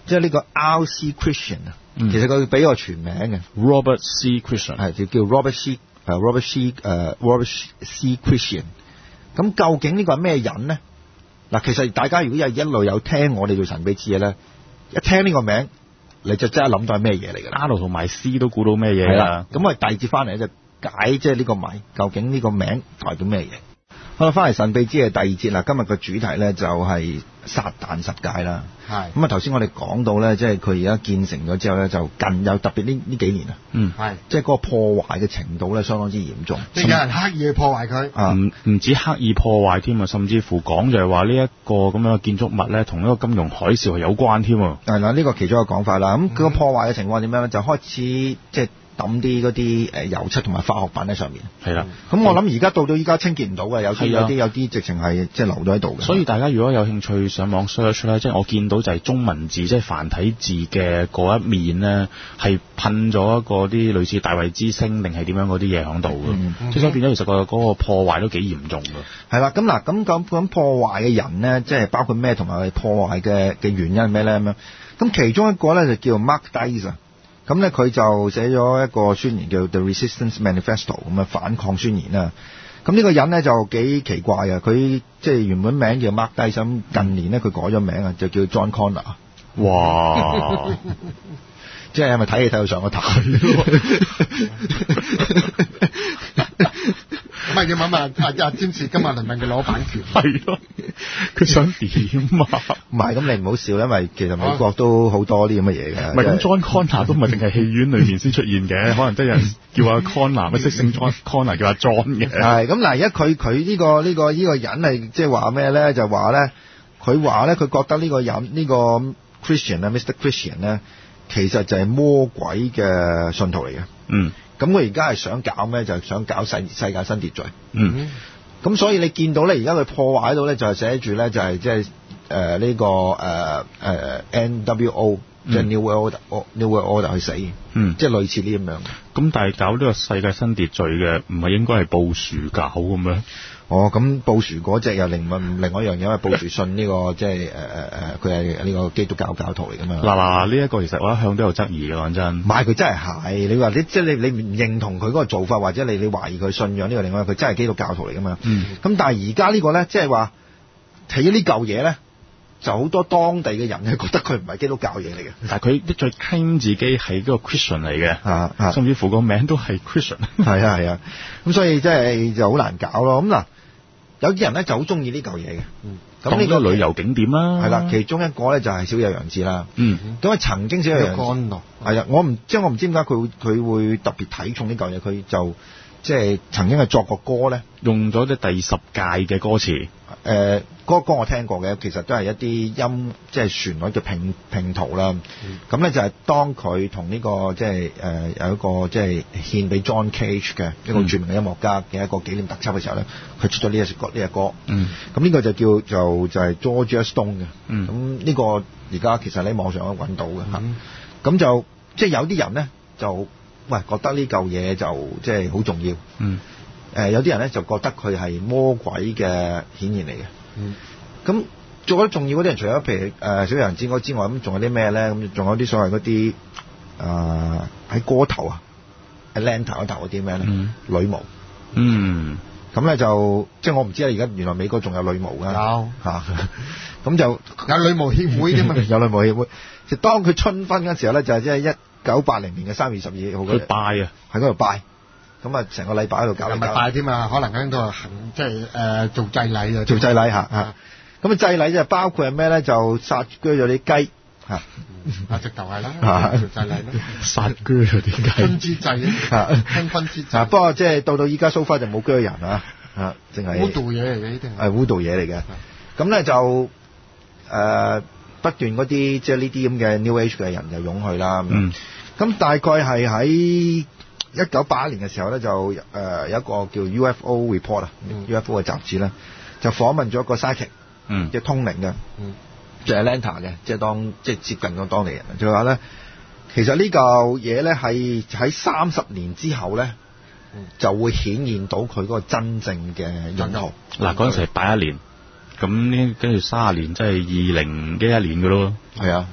即係呢個 R C Christian 啊、嗯，其實佢俾個全名嘅
Robert C Christian
係就叫 Robert C 誒、uh, Robert C 誒、uh, Robert C Christian。咁究竟呢個係咩人咧？嗱，其實大家如果有一路有聽我哋做神秘之嘢咧，一聽呢個名你就真係諗到係咩嘢嚟㗎啦。
R 同埋 C 都估到咩嘢啦。
咁我哋第二節翻嚟就解即係呢個謎，究竟呢個名代表咩嘢？好啦，翻嚟神秘之夜第二節啦。今日個主題咧就係撒旦十誡啦。係咁啊！頭先我哋講到咧，即係佢而家建成咗之後咧，就近有特別呢呢幾年啊。嗯，係即係嗰個破壞嘅程度咧，相當之嚴重。
即係有人刻意去破壞佢。
啊，唔唔止刻意破壞添啊，甚至乎講就係話呢一個咁樣嘅建築物咧，同呢個金融海嘯係有關添啊。
係啦，呢個其中一個講法啦。咁佢個破壞嘅情況點樣咧？就開始即係抌啲嗰啲誒油漆同埋化學品喺上面。係啦。咁我諗而家到到依家清潔唔到嘅，有啲有啲有啲直情係即係留咗喺度嘅。
所以大家如果有興趣上網 search 咧，即係我見到就係中文字即係繁體字嘅嗰一面咧，係噴咗一個啲類似大衛之星定係點樣嗰啲嘢喺度嘅。即係所以變咗其實個嗰個破壞都幾嚴重㗎。
係啦，咁嗱咁咁咁破壞嘅人咧，即係包括咩同埋破壞嘅嘅原因係咩咧咁樣？咁其中一個咧就叫 Mark Dies。咁咧佢就寫咗一個宣言叫 The Resistance Manifesto 咁啊反抗宣言啦。咁呢個人咧就幾奇怪啊！佢即係原本名叫 Mark Dies，咁近年咧佢改咗名啊，就叫 John Connor。哇！即係係咪睇戲睇到上個頭？
咁啊要問問阿阿詹士今日嚟問佢攞版權。
係咯，佢想點啊？
唔係，咁你唔好笑，因為其實美國都好多啲咁嘅嘢嘅。
唔係咁 John Connor 都唔係淨係戲院裏面先出現嘅，可能真係有人叫阿 Connor，乜識姓 John Connor 叫阿 John 嘅。
係咁嗱，而家佢佢呢個呢個呢個人係即係話咩咧？就話咧，佢話咧，佢覺得呢個人呢個 Christian 啊 ，Mister Christian 咧，其實就係魔鬼嘅信徒嚟嘅。嗯。咁佢而家係想搞咩？就係、是、想搞世世界新秩序。嗯。咁所以你見到咧，而家佢破壞喺度咧，就係寫住咧，就係即係誒呢個誒誒 N W O，即係 New World New World Order 去死。嗯。即係類似呢咁樣。咁
但係搞呢個世界新秩序嘅，唔係應該係布殊搞咁樣？
哦，咁布殊嗰隻又另外另外一樣嘢，因為布殊信呢、這個即係誒誒誒，佢係呢個基督教教徒嚟噶嘛。
嗱嗱，呢一個其實我一向都有質疑嘅，講真。
唔係佢真係係，你話你即係你你唔認同佢嗰個做法，或者你你懷疑佢信仰呢、這個另外，佢真係基督教徒嚟噶嘛。嗯。咁但係而家呢個咧，即係話睇咗呢嚿嘢咧，就好多當地嘅人係覺得佢唔係基督教嘢嚟嘅。
但係佢一再 claim 自己係一個 Christian 嚟嘅，啊啊，甚至乎個名都係 Christian。
係啊係啊，咁所以即係就好難搞咯。咁嗱。有啲人咧就好中意呢嚿嘢嘅，咁呢個
旅遊景點啦，
係啦，其中一個咧就係小野洋子啦，嗯，咁啊曾經小野洋子，係啊，我唔即係我唔知點解佢佢會特別睇重呢嚿嘢，佢就即係曾經係作過歌咧，
用咗啲第十誡嘅歌詞，
誒、呃，嗰個歌我聽過嘅，其實都係一啲音即係旋律嘅拼拼圖啦，咁、嗯、咧就係當佢同呢個即係誒有一個即係獻俾 John Cage 嘅一個著名嘅音樂家嘅一個紀念特輯嘅時候咧，佢出咗呢一首歌呢隻歌，嗯，咁呢個就叫就就係 Georgia Stone 嘅，嗯，咁呢個而家其實喺網上都揾到嘅嚇，咁、嗯、就即係有啲人咧就喂覺得呢嚿嘢就即係好重要，嗯。誒、呃、有啲人咧就覺得佢係魔鬼嘅顯現嚟嘅，嗯，咁做得重要嗰啲人，除咗譬如誒、呃、小人之外之外，咁仲有啲咩咧？咁仲有啲所謂嗰啲誒喺歌頭啊 ，Atlanta 嗰頭嗰啲咩咧？女巫，嗯，咁咧就即係我唔知啊，而家原來美國仲有女巫㗎，有嚇，咁就
有女巫協會啫嘛，
有女巫協會，就當佢春分嗰時候咧，就係即係一九八零年嘅三月十二號嗰日，
去拜啊，
喺嗰度拜。咁啊，成個禮拜喺度搞，
唔係拜添啊，可能喺度行，即係誒做祭禮啊，
做祭禮嚇嚇。咁啊，祭禮就包括係咩咧？就殺鋸咗啲雞嚇，
啊直頭係啦，做祭禮啦，
殺鋸咗啲雞。
分之祭啊，興分之祭。
不過即係到到依家 so far 就冇鋸人啊，嚇，淨係
巫道嘢嚟嘅呢啲。
係巫道嘢嚟嘅。咁咧就誒不斷嗰啲即係呢啲咁嘅 New Age 嘅人就湧去啦。嗯。咁大概係喺一九八一年嘅時候咧，就誒、呃、有一個叫 U F O Report 啊、嗯、，U F O 嘅雜誌咧，就訪問咗一個 psychic，嗯，即係通靈嘅，嗯，就係 Atlanta 嘅，即係當即係接近個當地人，就話咧，其實呢嚿嘢咧係喺三十年之後咧，嗯，就會顯現到佢嗰個真正嘅用途。
嗱，嗰陣時係八一年，咁呢跟住三十年，即係二零一一年嘅咯。
係啊。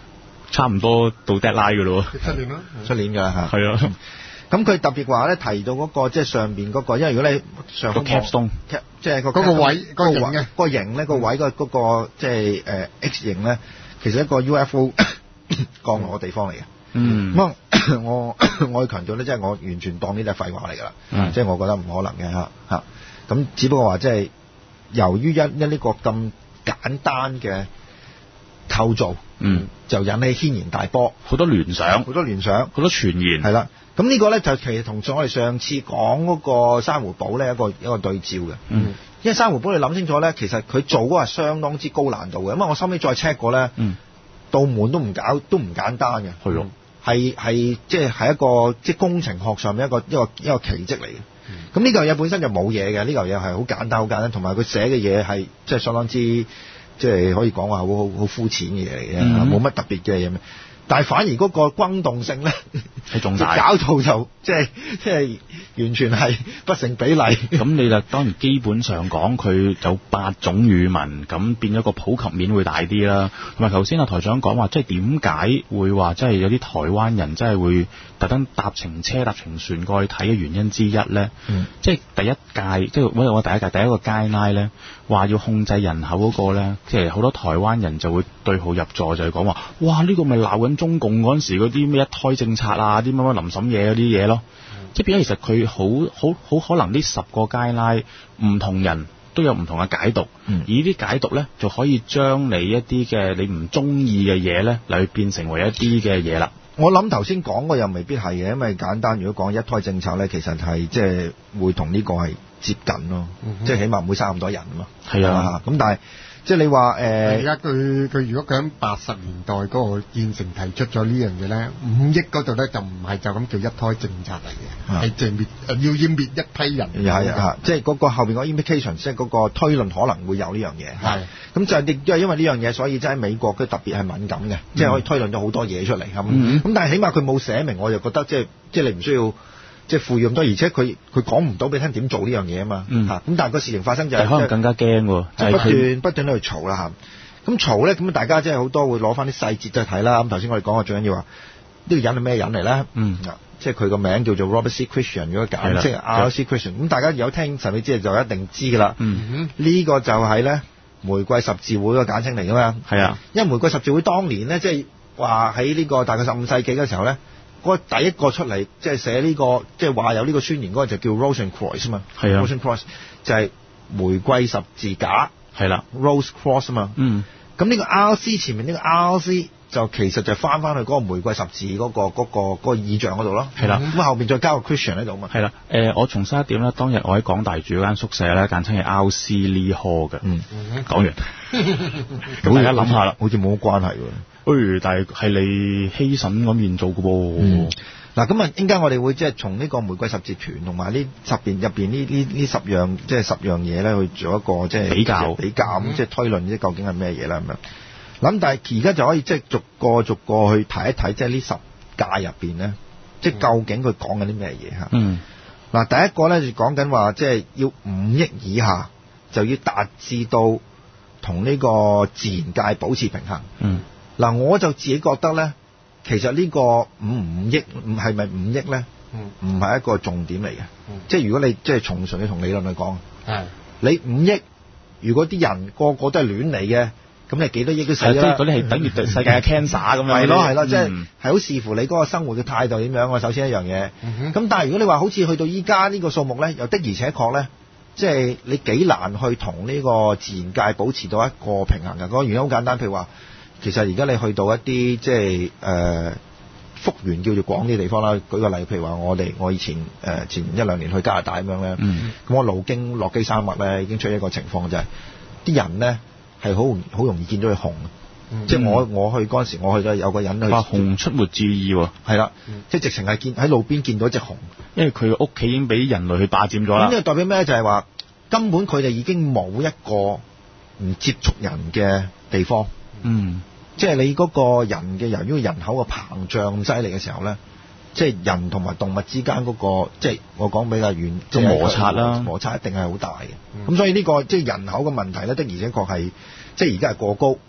差唔多到 deadline 㗎咯喎。
出年咯，
出年㗎嚇。
係啊。
咁佢特別話咧提到嗰、嗰個即係上邊嗰、嗰個，因為如果你上
個 capstone，
即係個
嗰個位嗰個形嘅
嗰個形咧，個位嗰嗰個即係誒 X 形咧，其實一個 U F O 降落嘅地方嚟嘅。
嗯。
咁我我要強調咧，即係我完全當呢啲係廢話嚟㗎啦。
嗯。
即係我覺得唔可能嘅嚇嚇。咁只不過話即係由於一一呢個咁簡單嘅構造，
嗯，
就引起軒然大波，
好多聯想，
好多聯想，
好多傳言，
係啦。咁呢個咧就其實同我哋上次講嗰個珊瑚堡咧一個一個對照嘅。
嗯。
因為珊瑚堡你諗清楚咧，其實佢做嗰個係相當之高難度嘅，因為我收尾再 check 過咧，
嗯，
道門都唔搞都唔簡單嘅。
係咯。
係係即係係一個即係工程學上面一個一個一個奇蹟嚟嘅。咁呢嚿嘢本身就冇嘢嘅，呢嚿嘢係好簡單好簡單，同埋佢寫嘅嘢係即係相當之即係可以講話好好好膚淺嘅嘢嚟嘅，冇乜特別嘅嘢咩？但係反而嗰個轟動性咧
係重大，
搞到就即係即係完全係不成比例。
咁你就當然基本上講佢有八種語文，咁變咗個普及面會大啲啦。同埋頭先阿台長講話，即係點解會話即係有啲台灣人真係會特登搭程車搭程船過去睇嘅原因之一咧？嗯、即係第一屆，即係我我第一屆第一個街拉咧，話要控制人口嗰個咧，即係好多台灣人就會對號入座，就係講話，哇呢、呢個咪鬧緊中共嗰陣時嗰啲咩一胎政策啊，啲乜乜林沈嘢嗰啲嘢咯。嗯、即係變咗其實佢好好好可能呢十個街拉唔同人都有唔同嘅解讀，嗯、而呢啲解讀咧就可以將你一啲嘅你唔中意嘅嘢咧嚟去變成為一啲嘅嘢啦。
我諗頭先講嘅又未必係嘅，因為簡單如果講一胎政策咧，其實係即係會同呢個係接近咯，嗯、哼即係起碼唔會生咁多人咯。係啊，咁但係即係你話誒，
而家佢佢如果佢喺八十年代嗰個建成提出咗呢樣嘢咧，五億嗰度咧就唔係就咁叫一胎政策嚟嘅，係淨滅要要滅一批人。
係啊，即係嗰個後邊個 implication，即係嗰個推論可能會有呢樣嘢。係，咁就亦都係因為呢樣嘢，所以即係喺美國佢特別係敏感嘅，即係、嗯、可以推論咗好多嘢出嚟。咁、嗯，咁但係起碼佢冇寫明，我就覺得即係即係你唔需要。即係賦予咁多，而且佢佢講唔到俾你聽點做呢樣嘢啊嘛，嚇咁、嗯啊、但係個事情發生就係、是、
可能更加驚喎，
就係、不斷不斷喺度嘈啦嚇，咁嘈咧咁大家即係好多會攞翻啲細節去睇啦。咁頭先我哋講過最緊要話呢、呢個人係咩人嚟咧？嗯，即係佢個名叫做 Robert C. Christian，如果簡即係 R C. Christian，咁大家有聽神秘之夜就一定知㗎啦。嗯，呢個就係咧玫瑰十字會個簡稱嚟㗎嘛。係啊，因為玫瑰十字會當年咧即係話喺呢個大概十五世紀嘅時候咧。嗰第一個出嚟，即係寫呢個，即係話有呢個宣言嗰個就叫 Rosencreuz 啊嘛。係啊 Rosencreuz 就係玫瑰十字架。係啦 Rose Cross 啊嘛。嗯。咁呢個 R C 前面呢個 R C 就其實就翻翻去嗰個玫瑰十字嗰個嗰個嗰個意象嗰度咯。係啦。咁後邊再加個 Christian 喺度嘛。係啦。誒，我重申一點咧，當日我喺港大住嗰間宿舍咧，簡稱係 R C Lee Hall 嘅。嗯。講完。咁大家諗下啦，好似冇乜關係喎。誒，但係係你希慎嗰面做嘅噃。嗱，咁啊，陣間我哋會即係從呢個玫瑰十字團同埋呢十邊入邊呢呢呢十樣即係十樣嘢咧，去做一個即係比較比較咁，即係推論即究竟係咩嘢啦咁樣。嗱，但係而家就可以即係逐個逐個去睇一睇，即係呢十屆入邊咧，即係究竟佢講緊啲咩嘢嚇。嗯。嗱，第一個咧就講緊話，即係要五億以下就要達至到同呢個自然界保持平衡。嗯。嗱，我就自己覺得咧，其實呢個五五億唔係咪五億咧？唔唔係一個重點嚟嘅。嗯、即係如果你即係從純嘅同理論去講，係、嗯、你五億，如果啲人個個都係亂嚟嘅，咁你幾多億都死啦。即係嗰啲係等於世界嘅 cancer 咁樣。係咯係咯，即係係好視乎你嗰個生活嘅態度點樣啊。首先一樣嘢。咁、嗯、哼但係如果你話好似去到依家呢個數目咧，又的而且確咧，即係你幾難去同呢個自然界保持到一個平衡嘅。嗰個原因好簡單，譬如話。其實而家你去到一啲即係誒幅員叫做廣啲地方啦，舉個例，譬如話我哋我以前誒、呃、前一兩年去加拿大咁樣咧，咁、嗯、我路經落基山脈咧，已經出現一個情況就係、是、啲人咧係好好容易見到佢紅，嗯、即係我我去嗰陣時，我去咗有個人去話紅出沒注意喎，係啦，嗯、即係直情係見喺路邊見到一隻紅，因為佢屋企已經俾人類去霸佔咗啦。咁呢個代表咩？就係、是、話根本佢哋已經冇一個唔接觸人嘅地方。嗯。即係你嗰個人嘅，由於人口嘅膨脹咁犀利嘅時候咧，即係人同埋動物之間嗰、那個，即係我講比較遠，即係摩擦啦，摩擦一定係好大嘅。咁、嗯、所以呢、這個即係人口嘅問題咧，的而且確係即係而家係過高。咁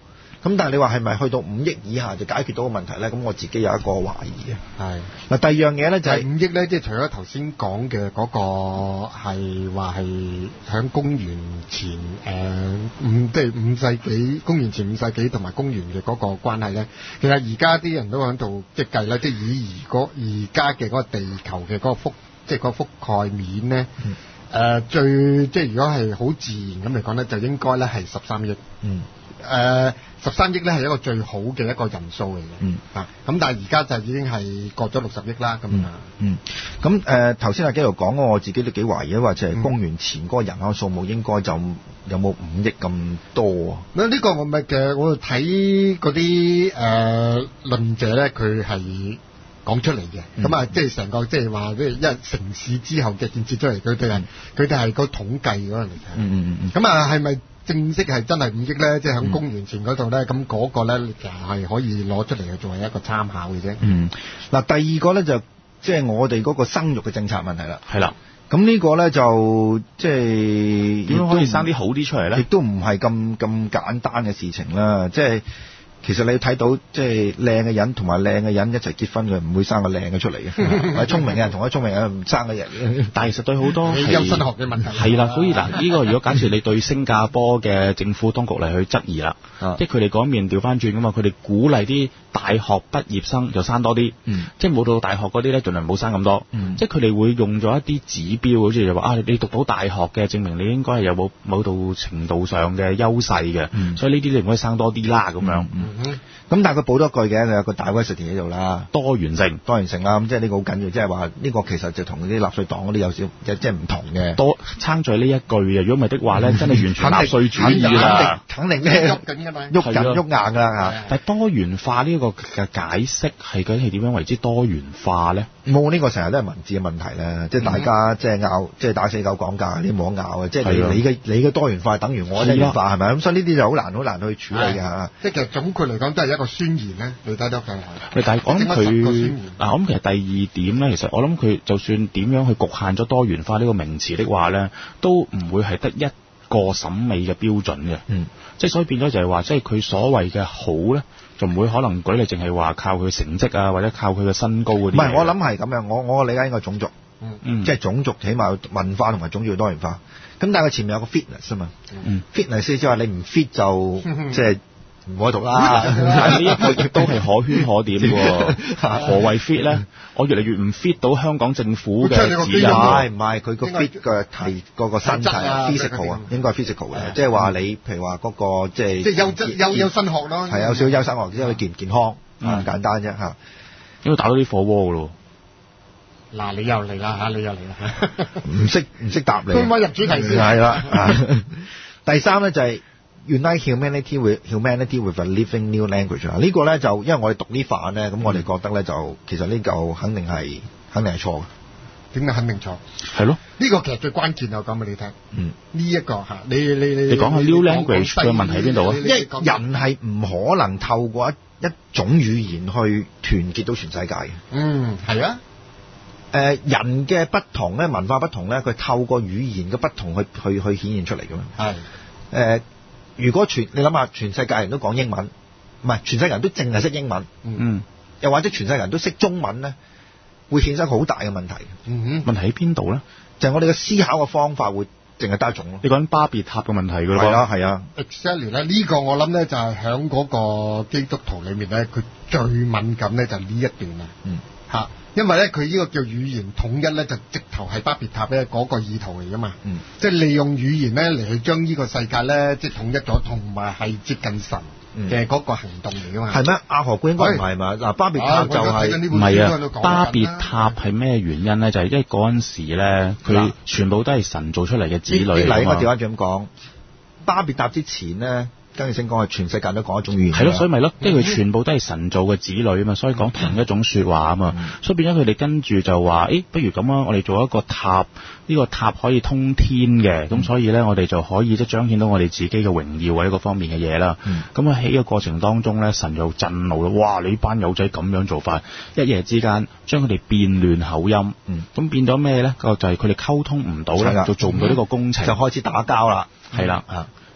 咁但係你話係咪去到五億以下就解決到個問題咧？咁我自己有一個懷疑嘅。
係
嗱，第二樣嘢咧就係
五億咧，即係除咗頭先講嘅嗰個係話係響公元前誒五即係五世紀，公元前五世紀同埋公元嘅嗰個關係咧，其實而家啲人都喺度即係計啦，即係以而嗰而家嘅嗰個地球嘅嗰個覆即係個覆蓋面咧。嗯誒、呃、最即係如果係好自然咁嚟講咧，就應該咧係十三億。嗯。誒十三億咧係一個最好嘅一個人數嚟嘅。嗯。啊，咁但係而家就已經係過咗六十億啦。咁啊。
嗯。咁誒頭先阿基度講，我自己都幾懷疑，話就係公元前嗰個人口數目應該就有冇五億咁多啊？
呢、呢個我咪嘅，我睇嗰啲誒論者咧，佢係講出嚟嘅，咁、嗯、啊，即係成個即係話，即係一城市之後嘅建設出嚟，佢哋係佢哋係個統計嗰樣嚟嘅。嗯嗯嗯。咁啊，係咪正式係真係五億咧？即係喺公元前嗰度咧，咁、嗯、嗰個咧其實係可以攞出嚟去作為一個參考嘅啫。嗯。嗱，第二個咧就即係我哋嗰個生育嘅政策問題啦。係啦。咁呢個咧就即係
點樣可以生啲好啲出嚟咧？
亦都唔係咁咁簡單嘅事情啦，即係。其實你睇到即係靚嘅人同埋靚嘅人一齊結婚，佢唔會生個靚嘅出嚟嘅，或者聰明嘅人同一聰明嘅人唔生嘅人。
但係其實對好多係
優生學嘅問題
係啦，所以嗱，呢個如果假設你對新加坡嘅政府當局嚟去質疑啦，即係佢哋嗰面調翻轉噶嘛，佢哋鼓勵啲大學畢業生就生多啲，嗯、即係冇到大學嗰啲咧，盡量唔好生咁多。嗯、即係佢哋會用咗一啲指標，好似就話啊，你讀到大學嘅，證明你應該係有冇某度程度上嘅優勢嘅，嗯、所以呢啲你唔可以生多啲啦咁樣。嗯
嗯嗯咁但係佢補多句嘅，佢有個 diversity 喺度啦，
多元性，
多元性啦。咁即係呢個好緊要，即係話呢個其實就同啲納粹黨嗰啲有少即係即係唔同嘅。
多撐在呢一句啊！如果唔係的話咧，真係完全納粹主義啦，
肯定咩喐緊㗎嘛，喐緊喐硬㗎啦。
但係多元化呢個嘅解釋係究竟係點樣為之多元化咧？
冇呢個成日都係文字嘅問題啦，即係大家即係拗，即係打死狗講價，你冇得拗嘅。即係你你嘅你嘅多元化等於我嘅多元化係咪？咁所以呢啲就好難好難去處理嘅嚇。即係其實總括嚟講都係一個宣言咧。你睇到佢，
但係我諗佢嗱，我諗其實第二點咧，其實我諗佢就算點樣去局限咗多元化呢個名詞的話咧，都唔會係得一個審美嘅標準嘅。嗯，即係所以變咗就係話，即係佢所謂嘅好咧，就唔會可能舉例淨係話靠佢成績啊，或者靠佢嘅身高嗰啲。唔係，
我諗係咁樣，我我理解應該種族，嗯，即係種族起碼文化同埋種族要多元化。咁但係佢前面有個 fitness 啊嘛，嗯 fitness 即係話你唔 fit 就即係。唔可以讀啦，
但係呢一個亦都係可圈可點喎。何謂 fit 咧？我越嚟越唔 fit 到香港政府嘅指引。唔
係唔係，佢個 fit 嘅係嗰個身體 physical 啊，應該係 physical 嘅，即係話你譬如話嗰個即係
即係優優優生學咯，
係有少少優生學，即係健唔健康啊，簡單啫嚇。
應該打到啲火鍋㗎咯。
嗱，你又嚟啦嚇，你又嚟啦，
唔識唔識答你。
咁我入主題先。
係啦。第三咧就係。Unite humanity with humanity with a living new language 啊！呢個咧就因為我哋讀呢範咧，咁我哋覺得咧就其實呢嚿肯定係肯定係錯嘅。
點解肯定錯？
係咯，
呢個其實最關鍵我講俾你聽。嗯，呢一個嚇，你你你
你講下 new language 嘅問題喺邊度啊？
因為人係唔可能透過一一種語言去團結到全世界嘅。嗯，係啊。誒、呃，人嘅不同咧，文化不同咧，佢透過語言嘅不同去去去顯現出嚟嘅嘛。係。誒、呃。如果全你諗下，全世界人都講英文，唔係全世界人都淨係識英文，嗯，又或者全世界人都識中文咧，會衍生好大嘅問題。
嗯，問題喺邊度咧？
就係、是、我哋嘅思考嘅方法會淨係得一種咯。
你講緊巴別塔嘅問題㗎咯？
係啊，係啊。
Exactly 咧，呢個我諗咧就係喺嗰個基督徒裏面咧，佢最敏感咧就係呢一段啦。嗯，嚇。因為咧，佢呢個叫語言統一咧，就直頭係巴別塔咧嗰個意圖嚟噶嘛。嗯，即係利用語言咧嚟去將呢個世界咧，即係統一咗，同埋係接近神嘅嗰個行動嚟噶嘛。係咩？亞何古應該唔係嘛？嗱，巴別塔就係
唔係啊？巴別塔係咩原因咧？就係、是、因為嗰陣時咧，佢全部都係神造出嚟嘅子女嚟嘛。
嗱，我調翻轉咁講，巴別塔之前咧。跟住先講係全世界都講一種語言，
係咯，所以咪咯，因為佢全部都係神造嘅子女啊嘛，所以講同一種說話啊嘛，嗯、所以變咗佢哋跟住就話，誒，不如咁啊，我哋做一個塔，呢、呢個塔可以通天嘅，咁、嗯、所以咧，我哋就可以即係彰顯到我哋自己嘅榮耀喺一個方面嘅嘢啦。咁啊喺呢個過程當中咧，神就震怒啦，哇！你班友仔咁樣做法，一夜之間將佢哋變亂口音，咁、嗯、變咗咩咧？個就係佢哋溝通唔到啦，就做唔到呢個工程，
就開始打交啦，
係啦。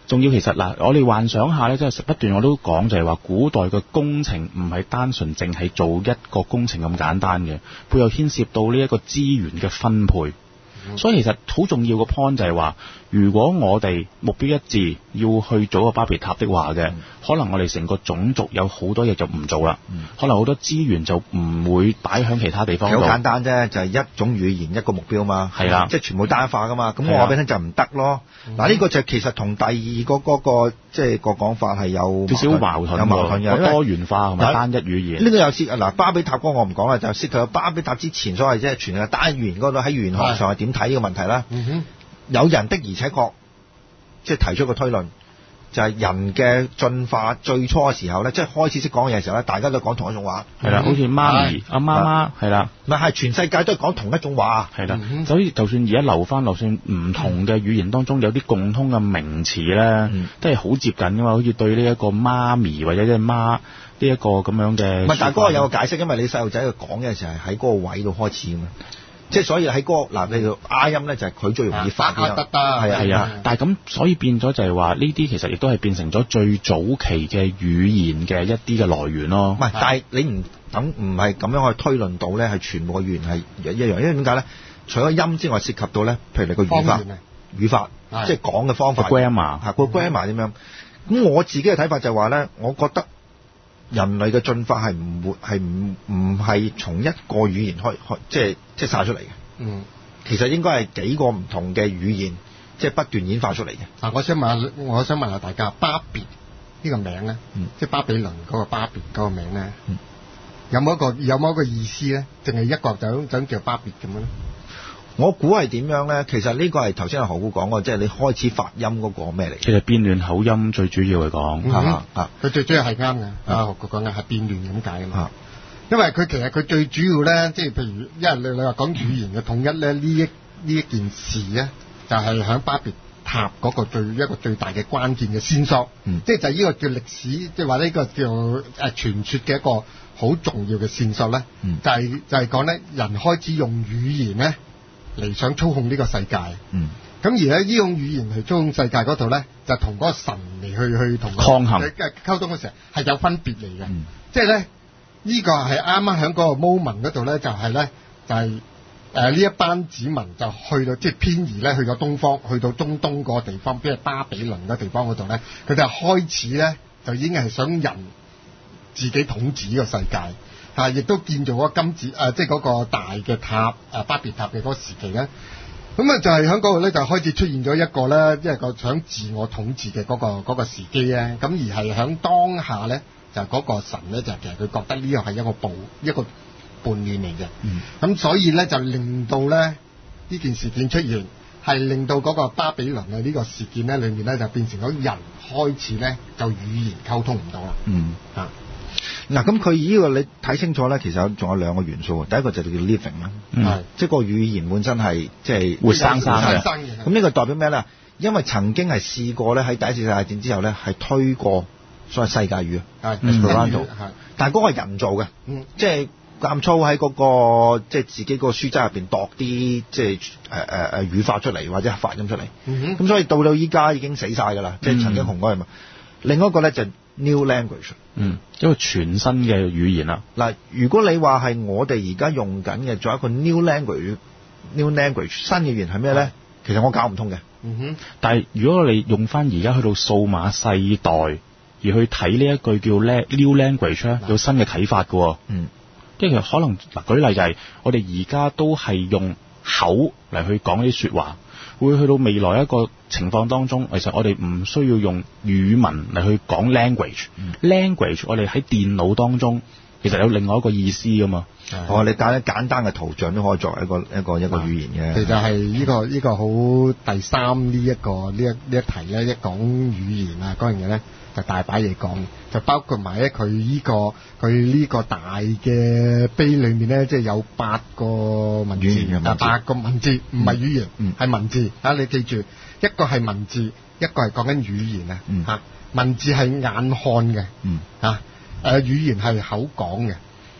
仲要其實嗱，我哋幻想下咧，即係不斷我都講就係話，古代嘅工程唔係單純淨係做一個工程咁簡單嘅，背後牽涉到呢一個資源嘅分配。所以其實好重要個 point 就係話，如果我哋目標一致要去做個巴別塔的話嘅，嗯、可能我哋成個種族有好多嘢就唔做啦，嗯、可能好多資源就唔會擺響其他地方度。
好簡單啫，就係、是、一種語言一個目標嘛，係
啦，
即係全部單一化噶嘛。咁我話俾你聽就唔得咯。嗱呢、嗯、個就其實同第二個嗰、那個即係、就是、個講法係有
少少矛盾，有矛盾嘅，多元化同埋單一語言。呢、這個有涉嗱巴別塔嗰個我唔講啦，就涉及巴別塔之前所謂即係全係單語言嗰度喺語言學上係點睇呢個問題啦。嗯哼，有人的而且確即係提出個推論，就係、是、人嘅進化最初嘅時候咧，即係開始識講嘢嘅時候咧，大家都講同一種話， 係啦，好似媽咪、阿媽媽，係啦，
唔係全世界都係講同一種話，係啦，
所以就算而家留翻，就算唔同嘅語言當中有啲共通嘅名詞咧，嗯、都係好接近噶嘛，好似對呢一個媽咪或者即係媽呢一個咁樣嘅，
唔係，但係嗰個有個解釋，因為你細路仔佢講嘅時候係喺嗰個位度開始噶嘛。即係所以喺嗰個嗱，你個 I 音咧就係佢最容易發嘅，
得得
係啊係啊。
但係咁，所以變咗就係話呢啲其實亦都係變成咗最早期嘅語言嘅一啲嘅來源咯。
唔係，但係你唔等唔係咁樣去推論到咧，係全部嘅語言係一樣，因為點解咧？除咗音之外，涉及到咧，譬如你個語法、語法，即係講嘅方法
grammar
嚇個 grammar 點樣？咁我自己嘅睇法就係話咧，我覺得人類嘅進化係唔會係唔唔係從一個語言開開即係即係曬出嚟嘅。嗯，其實應該係幾個唔同嘅語言，即係不斷演化出嚟嘅。
嗱，我想問下，我想問下大家，巴別呢個名咧，嗯、即係巴比倫嗰個巴別嗰個名咧，嗯、有冇一個有冇一個意思咧？淨係一個就咁叫巴別咁樣咧？
我估係點樣咧？其實呢個係頭先阿何故講過，即係你開始發音嗰個咩嚟？
其實變亂口音最主要嚟講，
嗯、啊啊，佢最主要係啱嘅。啊，何故講嘅係變亂咁解啊嘛。因為佢其實佢最主要咧，即係譬如，因為你你話講語言嘅統一咧，呢一呢一件事咧，就係、是、響巴別塔嗰個最一個最大嘅關鍵嘅線索，嗯、即係就係呢個叫歷史，即係話呢個叫誒傳說嘅一個好重要嘅線索咧，嗯、就係、是、就係講咧，人開始用語言咧嚟想操控呢個世界，咁、嗯、而咧呢種語言嚟操控世界嗰度咧，就同嗰個神嚟去去同
抗衡
溝通嘅時候係有分別嚟嘅，嗯、即係咧。呢個係啱啱喺嗰個 moment 嗰度咧，就係、是、咧，就係誒呢一班子民就去到即係偏移咧，去咗東方，去到中東嗰個地方，即係巴比倫嘅地方嗰度咧，佢哋開始咧就已經係想人自己統治呢個世界，啊，亦都建造嗰個金字誒、呃，即係嗰個大嘅塔誒、呃、巴別塔嘅嗰個時期咧，咁啊就係喺嗰度咧就開始出現咗一個咧，即係個想自我統治嘅嗰、那個嗰、那個時機咧，咁而係喺當下咧。就嗰個神咧，就其實佢覺得呢個係一個暴一個叛亂嚟嘅，咁、嗯、所以咧就令到咧呢件事件出現，係令到嗰個巴比倫嘅呢個事件咧裏面咧就變成咗人開始咧就語言溝通唔到啦。嗯啊，
嗱咁佢呢個你睇清楚咧，其實仲有兩個元素，第一個就叫 living 啦、嗯，係即係個語言本身係即係活生生嘅。咁呢個代表咩咧？因為曾經係試過咧喺第一次世界大戰之後咧係推過。所謂世界語啊，Esperanto，但係嗰個係人造嘅，嗯、即係咁粗喺嗰個即係自己個書齋入邊度啲即係誒誒誒語法出嚟或者發音出嚟，咁、嗯、哼所以到到依家已經死晒㗎啦，即係曾經紅過係嘛。另一個咧就係 new language，
嗯，一個全新嘅語言啦。
嗱，如果你話係我哋而家用緊嘅，仲有一個 new language，new language 新嘅語言係咩咧？嗯、其實我搞唔通嘅。
嗯哼，但係如果你用翻而家去到數碼世代。而去睇呢一句叫 new language 咧，有新嘅啟發嘅。嗯，即係其實可能嗱，舉例就係我哋而家都係用口嚟去講啲説話，會去到未來一個情況當中，其實我哋唔需要用語文嚟去講 language。嗯、language 我哋喺電腦當中其實有另外一個意思噶嘛。
哦，你揀一簡單嘅圖像都可以作為一個一個一個語言嘅。
其實係呢、這個呢、這個好第三呢、這、一個呢一呢一題咧，一講語言啊嗰樣嘢咧。就大把嘢講，就包括埋咧佢呢個佢呢個大嘅碑裏面咧，即係有八個文字，文字啊八個文字，唔係語言，係、嗯、文字啊！你記住，一個係文字，一個係講緊語言啊！嚇、嗯，文字係眼看嘅，嚇、嗯，誒、呃、語言係口講嘅。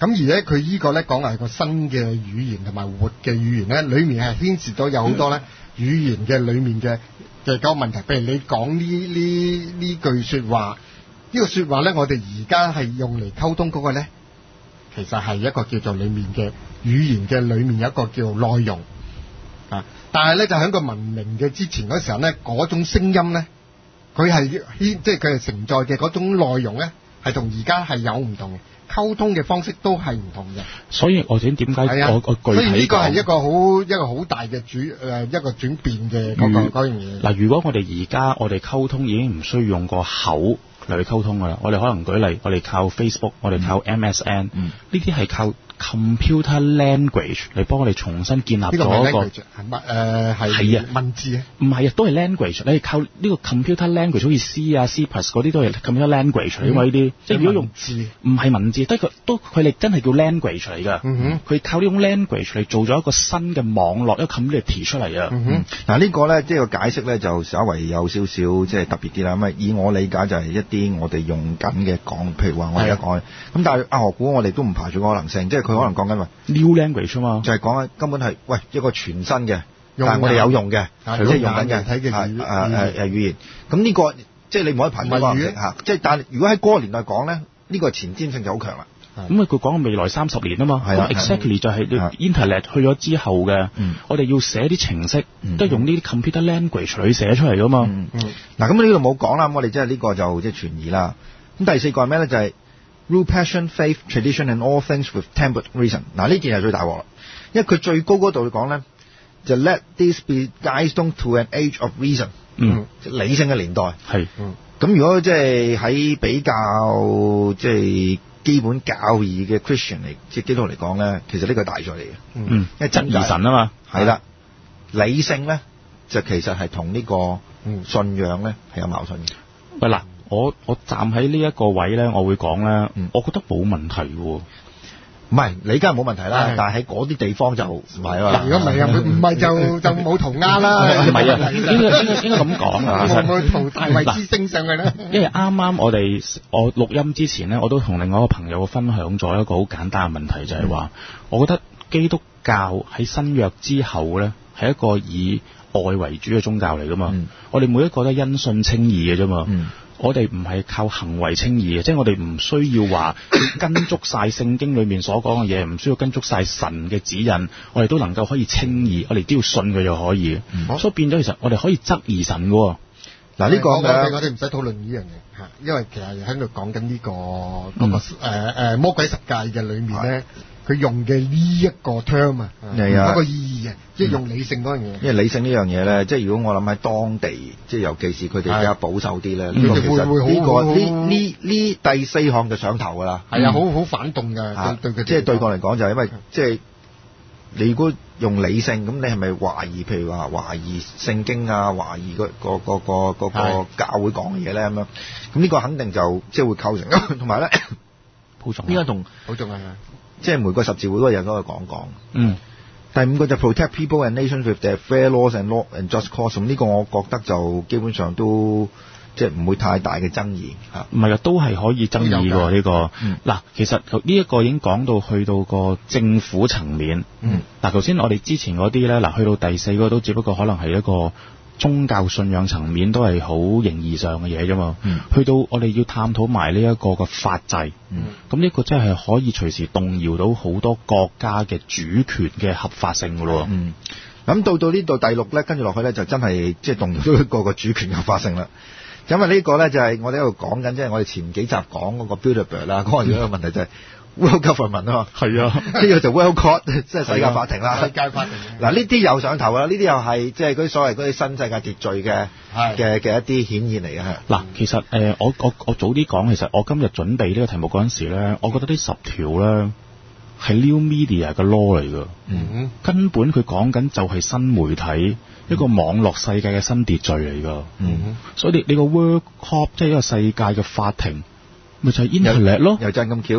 咁而咧佢呢個咧講係個新嘅語言同埋活嘅語言咧，裡面係牽涉到有好多咧語言嘅裡面嘅嘅嗰個問題。譬如你講呢呢呢句説話，呢個説話咧，我哋而家係用嚟溝通嗰個咧，其實係一個叫做裡面嘅語言嘅裡面有一個叫內容啊。但係咧就喺個文明嘅之前嗰時候咧，嗰種聲音咧，佢係即係佢係承載嘅嗰種內容咧，係同而家係有唔同嘅。溝通嘅方式都係唔同嘅，
所以我點點解我我具體講，
所以呢個係一個好一個好大嘅轉誒一個轉變嘅嗰、那個嗰樣嘢。嗱，
如果我哋而家我哋溝通已經唔需要用個口嚟去溝通噶啦，我哋可能舉例，我哋靠 Facebook， 我哋靠 M S N，呢啲係靠 computer language 嚟幫我哋重新建立咗一個
係乜誒係啊文字啊？
唔係啊，都係 language。你係靠呢個 computer language，好似 C 啊、C plus 嗰啲都係 computer language 嚟，因為呢啲即係如果用字唔係文字，都佢都佢哋真係叫 language 嚟㗎。嗯佢靠呢種 language 嚟做咗一個新嘅網絡，一個 community 出嚟啊。嗯
嗱呢個咧，即係個解釋咧，就稍為有少少即係特別啲啦。咁啊，以我理解就係一啲我哋用緊嘅講，譬如話我而家講，咁但係阿何估我哋都唔排除可能性，即係佢可能講緊話
new language 啊嘛，
就係講緊根本係喂一個全新嘅，但係我哋有用嘅，即係用緊嘅誒誒誒語言。咁呢個即係你唔可以排除可能性嚇。即係但係如果喺嗰個年代講咧，呢個前瞻性就好強啦。
咁啊，佢講未來三十年啊嘛，咁 exactly 就係 internet 去咗之後嘅，我哋要寫啲程式都係用呢啲 computer language 嚟寫出嚟噶嘛。
嗱咁呢度冇講啦，咁我哋即係呢個就即係傳譯啦。咁第四個係咩咧？就係 rule passion, faith, tradition and all things with tempered reason。嗱呢件係最大鑊啦，因為佢最高嗰度講咧，就 let this be guidestone to an age of reason。嗯，理性嘅年代係。咁如果即係喺比較即係基本教義嘅 Christian 嚟，即係基督嚟講咧，其實呢個係大罪嚟嘅。嗯，因為質疑神啊嘛。係啦，理性咧就其實係同呢個信仰咧係有矛盾嘅。
喂嗱，我我站喺呢一個位咧，我會講咧，嗯、我覺得冇問題喎。
唔係，你梗係冇問題啦，但係喺嗰啲地方就唔係啊。
如果唔係啊，唔係就就冇塗鴉啦。
唔係啊，應該應該應該咁講啊。
會唔會塗大衛之星上去咧？
因為啱啱我哋我錄音之前咧，我都同另外一個朋友分享咗一個好簡單嘅問題，就係話，我覺得基督教喺新約之後咧，係一個以愛為主嘅宗教嚟噶嘛。嗯、我哋每一個都因信稱義嘅啫嘛。嗯我哋唔係靠行為稱義嘅，即係我哋唔需要話跟足晒聖經裏面所講嘅嘢，唔需要跟足晒神嘅指引，我哋都能夠可以稱義，我哋只要信佢就可以。嗯、所以變咗其實我哋可以質疑神嘅。
嗱呢個
我哋我哋唔使討論呢樣嘢嚇，因為其實喺度講緊呢個嗰、那個誒、嗯呃、魔鬼十戒嘅裏面咧。佢用嘅呢一個 term 啊，嗰個意義啊，即係用理性嗰樣嘢。因為
理性呢樣嘢咧，即係如果我諗喺當地，即係尤其是佢哋比較保守啲咧，呢個其實呢個呢呢呢第四項就上頭㗎啦。
係啊，好好反動㗎，對佢。
即係對我嚟講就係因為即係你如果用理性，咁你係咪懷疑？譬如話懷疑聖經啊，懷疑個個個個嗰個教會講嘅嘢咧咁樣，咁呢個肯定就即係會構成。同埋咧，
好重，
應該同
好重要啊！
即係每個十字會嗰個人都可以講講。嗯。第五個就 protect people and nations with their fair laws and law and just cause。咁呢個我覺得就基本上都即係唔會太大嘅爭議嚇。
唔係啊，都係可以爭議㗎呢個。嗱、嗯，其實呢一個已經講到去到個政府層面。嗯。嗱，頭先我哋之前嗰啲咧，嗱去到第四個都只不過可能係一個宗教信仰層面都係好形而上嘅嘢啫嘛，嗯、去到我哋要探討埋呢一個嘅法制，咁呢、嗯、個真係可以隨時動搖到好多國家嘅主權嘅合法性噶咯。咁、
嗯、到到呢度第六咧，跟住落去咧就真係即係動搖到一個個主權合法性啦。因為呢個咧就係我哋喺度講緊，即係我哋前幾集講嗰個 Bilderberg 啦，嗰個有一個問題就係、是。World Government 啊，
係啊，
呢個就 World Court， 即係世界法庭啦。
世界法庭。
嗱，呢啲又上頭啦，呢啲又係即係嗰啲所謂嗰啲新世界秩序嘅嘅嘅一啲顯現嚟嘅。
嗱，其實誒、呃，我我我早啲講，其實我今日準備呢個題目嗰陣時咧，我覺得呢十條咧係 New Media 嘅 law 嚟㗎。嗯哼，根本佢講緊就係新媒體、嗯、一個網絡世界嘅新秩序嚟㗎。嗯哼，所以你你個 World Court 即係一個世界嘅法庭。咪就係 internet 咯，
又真咁巧，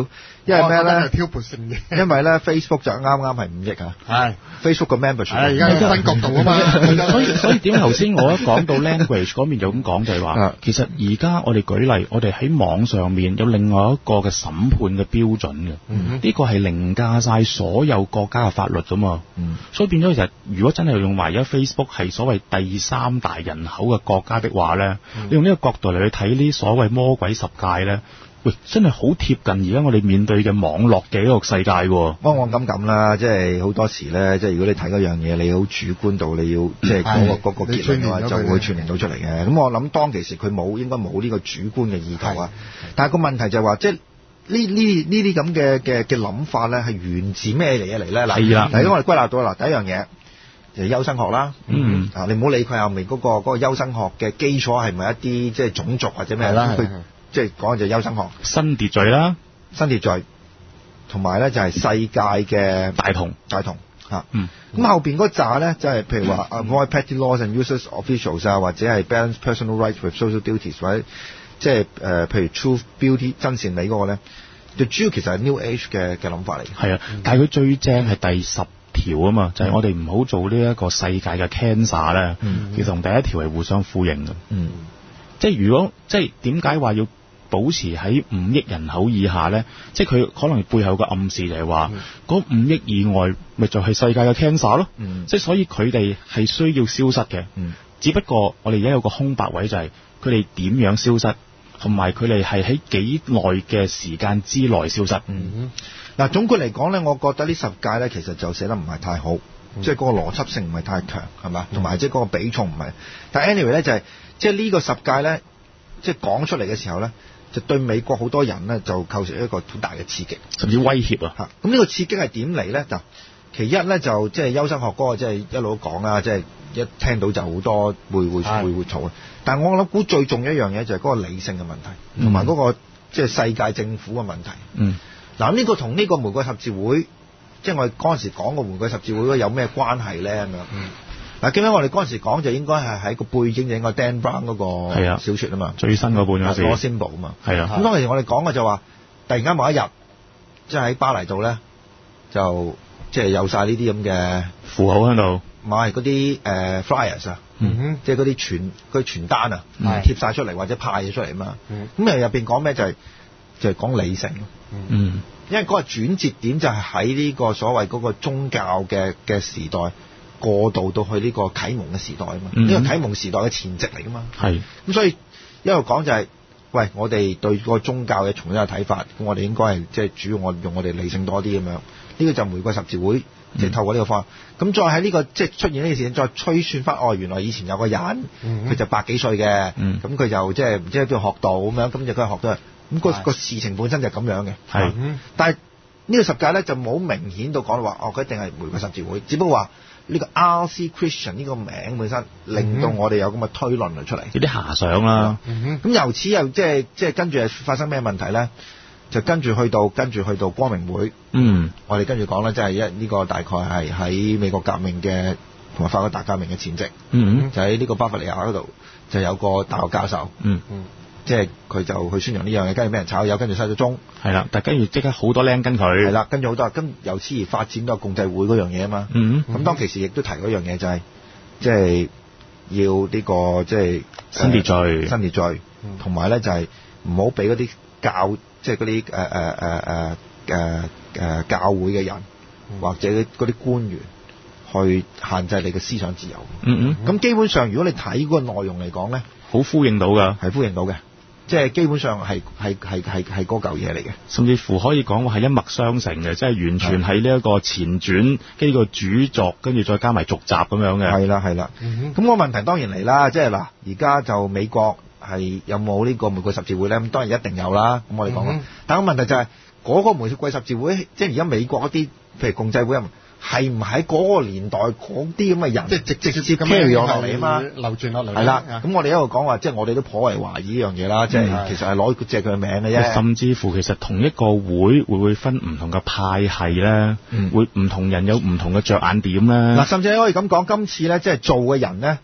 因為咩咧？
係挑撥性嘅。
因為咧 Facebook 就啱啱係五億啊。
係
Facebook 個 membership。係
而家有新角度啊嘛。
所以所以點解頭先我一講到 language 嗰邊就咁講就係話，其實而家我哋舉例，我哋喺網上面有另外一個嘅審判嘅標準嘅。嗯。呢個係凌駕晒所有國家嘅法律噶嘛。嗯。所以變咗其實，如果真係用埋而家 Facebook 係所謂第三大人口嘅國家的話咧，嗯、你用呢個角度嚟去睇呢所謂魔鬼十誡咧。喂，真係好貼近而家我哋面對嘅網絡嘅一個世界喎。
往往咁咁啦，即係好多時咧，即係如果你睇嗰樣嘢，你好主觀到你要即係嗰個嗰個結論嘅話，就會傳揚到出嚟嘅。咁我諗當其時佢冇應該冇呢個主觀嘅意圖啊。但係個問題就係話，即係呢呢呢啲咁嘅嘅嘅諗法咧，係源自咩嚟嘢嚟咧？嗱，係啦。嗱，如果我哋歸納到啦，第一樣嘢就係優生學啦。嗯。啊，你唔好理佢後面嗰個嗰個優生學嘅基礎係咪一啲即係種族或者咩啦？即係講就係優生學，
新秩序啦，
新秩序，同埋咧就係世界嘅
大同，
大同嚇。
嗯，
咁後邊嗰紮咧，即係譬如話 avoid petty laws and useless officials 啊，或者係 balance personal rights with social duties，或者即係誒譬如 truth beauty 真善美嗰個咧，就主要其實係 New Age 嘅嘅諗法嚟。
係啊，但係佢最正係第十條啊嘛，就係、是、我哋唔好做呢一個世界嘅 cancer 咧、嗯，其實同第一條係互相呼應嘅。嗯，即係如果即係點解話要保持喺五億人口以下咧，即係佢可能背後有個暗示就係話，嗰五億以外，咪就係世界嘅 cancer 咯。嗯、即係所以佢哋係需要消失嘅。嗯、只不過我哋而家有個空白位就係佢哋點樣消失，同埋佢哋係喺幾耐嘅時間之內消失。嗱、
嗯嗯，總括嚟講咧，我覺得呢十誡咧其實就寫得唔係太好，嗯、即係嗰個邏輯性唔係太強，係嘛？同埋即係嗰個比重唔係。但係 anyway 咧就係、是，即係呢個十誡咧，即係講出嚟嘅時候咧，就對美國好多人咧就構成一個好大嘅刺激，
甚至威脅啊！
嚇，咁呢個刺激係點嚟咧？就其一咧就即係優生學嗰個即係一路講啦，即係一聽到就好多會會會會嘈啊！但係我諗估最重要一樣嘢就係嗰個理性嘅問題，同埋嗰個即係世界政府嘅問題。嗯，嗱呢個同呢個玫瑰十字會，即係我哋嗰陣時講個玫瑰十字會有咩關係咧？咁樣。嗯。嗱，記得我哋嗰陣時講就應該係喺個背景就應該 Dan Brown 嗰個小説啊嘛，
最新嗰本嗰時
Lost Symbol 啊嘛，
係啊。
咁當時我哋講嘅就話，突然間某一日，即係喺巴黎度咧，就即係有晒呢啲咁嘅
符號喺度，
買嗰啲誒 flyers 啊，嗯、即係嗰啲傳嗰啲傳單啊，嗯、貼晒出嚟或者派咗出嚟啊嘛。咁誒入邊講咩就係、是、就係、是、講理性。嗯，因為嗰個轉折點就係喺呢個所謂嗰個宗教嘅嘅時代。過渡到去呢個啟蒙嘅時代啊嘛，呢、嗯、個啟蒙時代嘅前夕嚟噶嘛。係，咁所以一路講就係、是，喂，我哋對個宗教嘅重新嘅睇法，咁我哋應該係即係主要我用我哋理性多啲咁樣。呢、這個就玫瑰十字會，就透過呢個方法。咁、嗯、再喺呢、這個即係出現呢件事情，再推算翻，哦，原來以前有個人，佢、嗯、就百幾歲嘅，咁、嗯、佢就即係唔知喺邊度學到咁樣，咁就佢學到，咁、那個個事情本身就係咁樣嘅。係，但係呢個十誡咧就冇明顯到講到話，哦，佢一定係玫瑰十字會，只不過話。呢個 R C Christian 呢個名本身令到我哋有咁嘅推論嚟出嚟，
有啲遐想啦。咁、
嗯、由此又即係即係跟住發生咩問題咧？就跟住去到跟住去到光明會。嗯，我哋跟住講咧，即係一呢個大概係喺美國革命嘅同埋法國大革命嘅前夕。嗯，就喺呢個巴伐利亞嗰度就有個大學教授。嗯嗯。即係佢就去宣揚呢樣嘢，跟住俾人炒魷，跟住失咗蹤。係啦，
但係跟住即刻好多僆跟佢。
係啦，跟住好多，跟由此而發展到共濟會嗰樣嘢啊嘛。嗯。咁當其時亦都提嗰樣嘢就係、是，即、就、係、是、要呢、這個即係、就是、新秩序，新秩序，同埋咧就係唔好俾嗰啲教，即係嗰啲誒誒誒誒誒誒教會嘅人、嗯、或者嗰啲官員去限制你嘅思想自由。嗯嗯。咁基本上，如果你睇嗰個內容嚟講咧，
好呼應到㗎，
係呼應到嘅。即係基本上係係係係係嗰嚿嘢嚟嘅，
甚至乎可以講話係一脈相承嘅，即係完全係呢一個前傳，跟住個主作，跟住再加埋續集咁樣嘅。
係啦係啦，咁、嗯那個問題當然嚟啦，即係嗱，而家就美國係有冇呢個玫瑰十字會咧？咁當然一定有啦。咁我哋講啦，但個問題就係、是、嗰、那個玫瑰十字會，即係而家美國嗰啲，譬如共濟會係唔喺嗰個年代嗰啲咁嘅人，即係直直接咁 carry 落嚟啊嘛，流傳落嚟。係啦，咁我哋一路講話，即係我哋都頗為懷疑呢樣嘢啦，即係其實係攞借佢嘅名嘅啫。
甚至乎其實同一個會會唔會分唔同嘅派系咧、嗯，會唔同人有唔同嘅着眼點咧。
嗱，甚至可以咁講，今次咧即係做嘅人咧，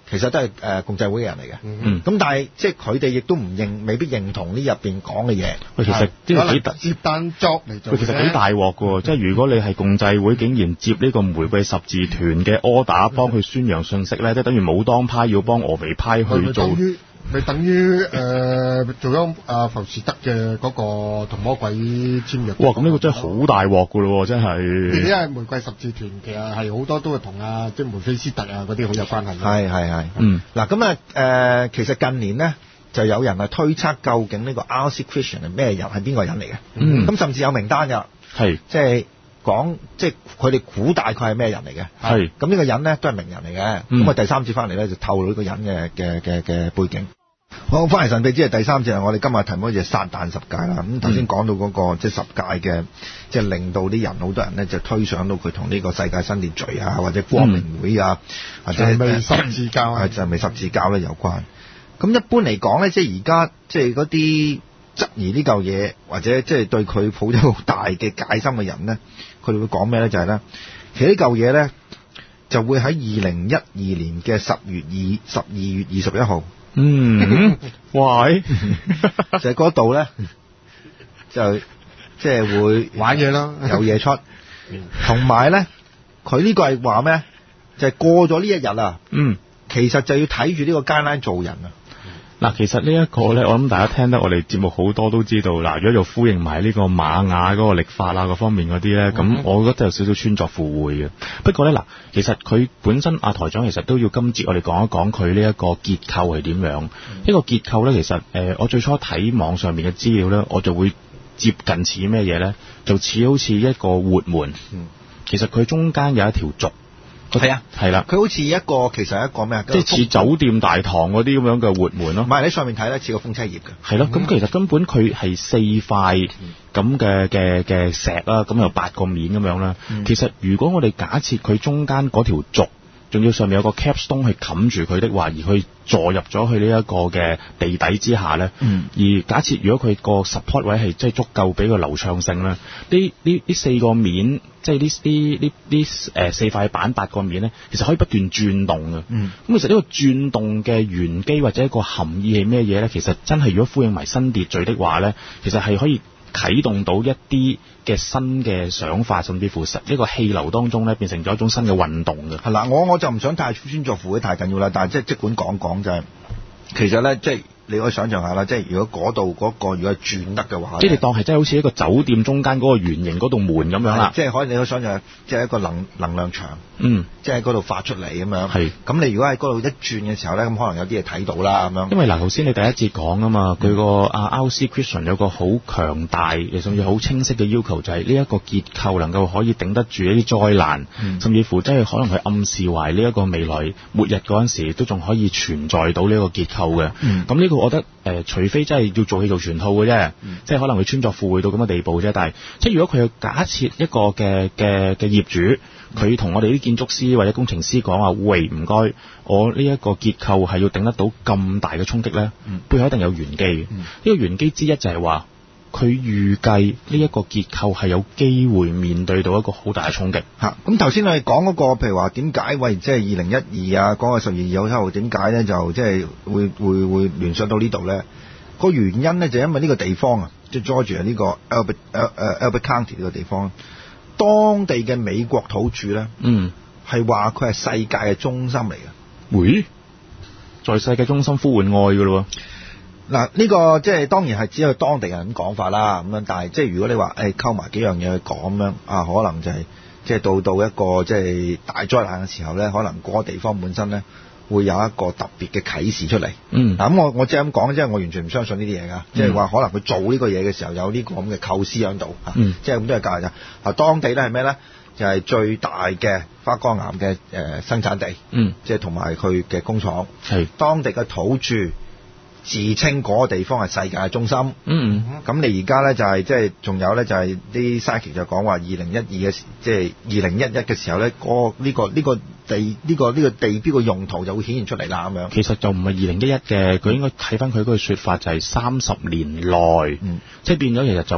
其實都係誒共濟會嘅人嚟嘅。嗯，咁但係即係佢哋亦都唔認，未必認同呢入邊講嘅嘢。
喂，其實即係幾
接單 job 嚟做。
其實幾大鑊㗎，即係如果你係共濟會，竟然接呢個玫瑰十字團嘅 order 幫佢宣揚信息咧，即係等於武當派要幫峨眉派去做。
咪等於誒、呃、做咗阿浮士德嘅嗰個同魔鬼簽約。
哇！咁呢個真係好大鑊㗎咯，真係。
因為玫瑰十字團其實係好多都係同啊即係梅菲斯特啊嗰啲好有關係。
係係係。嗯。嗱咁啊誒，其實近年咧就有人係推測究竟呢個 R C Christian 係咩人，係邊個人嚟嘅？嗯。咁甚至有名單㗎。係。即係講即係佢哋估大概係咩人嚟嘅？係。咁呢個人咧都係名人嚟嘅。咁、嗯、啊第三節翻嚟咧就透露呢個人嘅嘅嘅嘅背景。好，翻嚟神秘之夜第三節，我哋今日題目就係撒旦十戒啦。咁頭先講到嗰、那個、嗯、即係十戒嘅，即係令到啲人好多人咧就推想到佢同呢個世界新秩序啊，或者光明會啊，嗯、或者
係十字教啊，
就係咪十字教咧有關？咁一般嚟講咧，即係而家即係嗰啲質疑呢嚿嘢，或者即係對佢抱咗好大嘅戒心嘅人咧，佢哋會講咩咧？就係、是、咧，其實呢嚿嘢咧就會喺二零一二年嘅十月二十二月二十一號。
嗯，喂，
就係嗰度咧，就即係會
玩嘢咯，
有嘢出，同埋咧，佢呢個係話咩？就係、是、過咗呢一日啊，嗯，其實就要睇住呢個 guideline 做人啊。
嗱，其實呢一個咧，我諗大家聽得我哋節目好多都知道。嗱，如果又呼應埋呢個瑪雅嗰個曆法啊，各方面嗰啲咧，咁、嗯、我覺得有少少穿鑿附會嘅。不過咧，嗱，其實佢本身阿台長其實都要今節我哋講一講佢呢一個結構係點樣。呢、嗯、個結構咧，其實誒、呃，我最初睇網上面嘅資料咧，我就會接近似咩嘢咧？就似好似一個活門。嗯、其實佢中間有一條軸。係啊，係啦，佢好似一個其實係一個咩啊？即係似酒店大堂嗰啲咁樣嘅活門咯。唔係喺上面睇咧，似個風車葉嘅。係咯，咁、嗯、其實根本佢係四塊咁嘅嘅嘅石啦，咁有八個面咁樣啦、嗯。其實如果我哋假設佢中間嗰條軸，仲要上面有個 capstone 去冚住佢的話，而去坐入咗去呢一個嘅地底之下咧、嗯，而假設如果佢個 support 位係即係足夠俾個流暢性咧，呢呢呢四個面，即係呢呢呢呢誒四塊板八個面咧，其實可以不斷轉動嘅。咁、嗯、其實呢個轉動嘅玄機或者一個含義係咩嘢咧？其實真係如果呼應埋新秩序的話咧，其實係可以啟動到一啲嘅新嘅想法，甚至乎實一個氣流當中咧，變成咗一種新嘅運動嘅。係啦，我我就唔想太穿鑿附會太緊要啦，但係即係即管講講就係、是，其實咧即係。你可以想象下啦，即係如果嗰度嗰個如果係轉得嘅話，即係你當係真係好似一個酒店中間嗰個圓形嗰道門咁樣啦。即係可以你可以想象，即係一個能能量場，嗯，即係喺嗰度發出嚟咁樣。係。咁你如果喺嗰度一轉嘅時候咧，咁可能有啲嘢睇到啦咁樣。因為嗱，頭先你第一節講啊嘛，佢、嗯、個阿 R C Christian 有個好強大，甚至好清晰嘅要求，就係呢一個結構能夠可以頂得住一啲災難，嗯、甚至乎即係可能佢暗示為呢一個未來末日嗰陣時都仲可以存在到呢一個結構嘅。咁、嗯、呢個我覺得誒、呃，除非真係要做戲做全套嘅啫、嗯，即係可能佢穿鑿附會到咁嘅地步啫。但係即係如果佢有假設一個嘅嘅嘅業主，佢、嗯、同我哋啲建築師或者工程師講話，喂，唔該，我呢一個結構係要頂得到咁大嘅衝擊咧、嗯，背後一定有玄機嘅。呢、嗯這個玄機之一就係話，佢預計呢一個結構係有機會面對到一個好大嘅衝擊。嚇、嗯，咁頭先我哋講嗰個，譬如話點解喂，即係二零一二啊，講個十月二號點解咧，就即係會會會聯想到呢度咧？個原因咧就係因為呢個地方啊，即係 Georgia 呢個 Albert 誒誒 Albert County 呢個地方，當地嘅美國土著咧，嗯，係話佢係世界嘅中心嚟嘅。會，在世界中心呼喚愛㗎咯喎。嗱，呢個即係當然係只有當地人咁講法啦，咁樣，但係即係如果你話誒溝埋幾樣嘢去講咁樣啊，可能就係即係到到一個即係大災難嘅時候咧，可能嗰個地方本身咧會有一個特別嘅啟示出嚟。嗯，嗱咁我我即係咁講，即係我完全唔相信呢啲嘢㗎，即係話可能佢做呢個嘢嘅時候有呢個咁嘅構思喺度嚇，即係咁都係假嘅。啊，當地咧係咩咧？就係、是、最大嘅花崗岩嘅誒、呃、生產地，嗯，即係同埋佢嘅工廠，係當地嘅土著。自稱嗰個地方係世界嘅中心，嗯，咁你而家咧就係即係仲有咧就係啲 psychic 就講話二零一二嘅即係二零一一嘅時候咧，嗰、那、呢個呢、這個地呢、這個呢、這個地標嘅用途就會顯現出嚟啦咁樣。其實就唔係二零一一嘅，佢應該睇翻佢嗰個說法就係三十年內，嗯，即係變咗其實就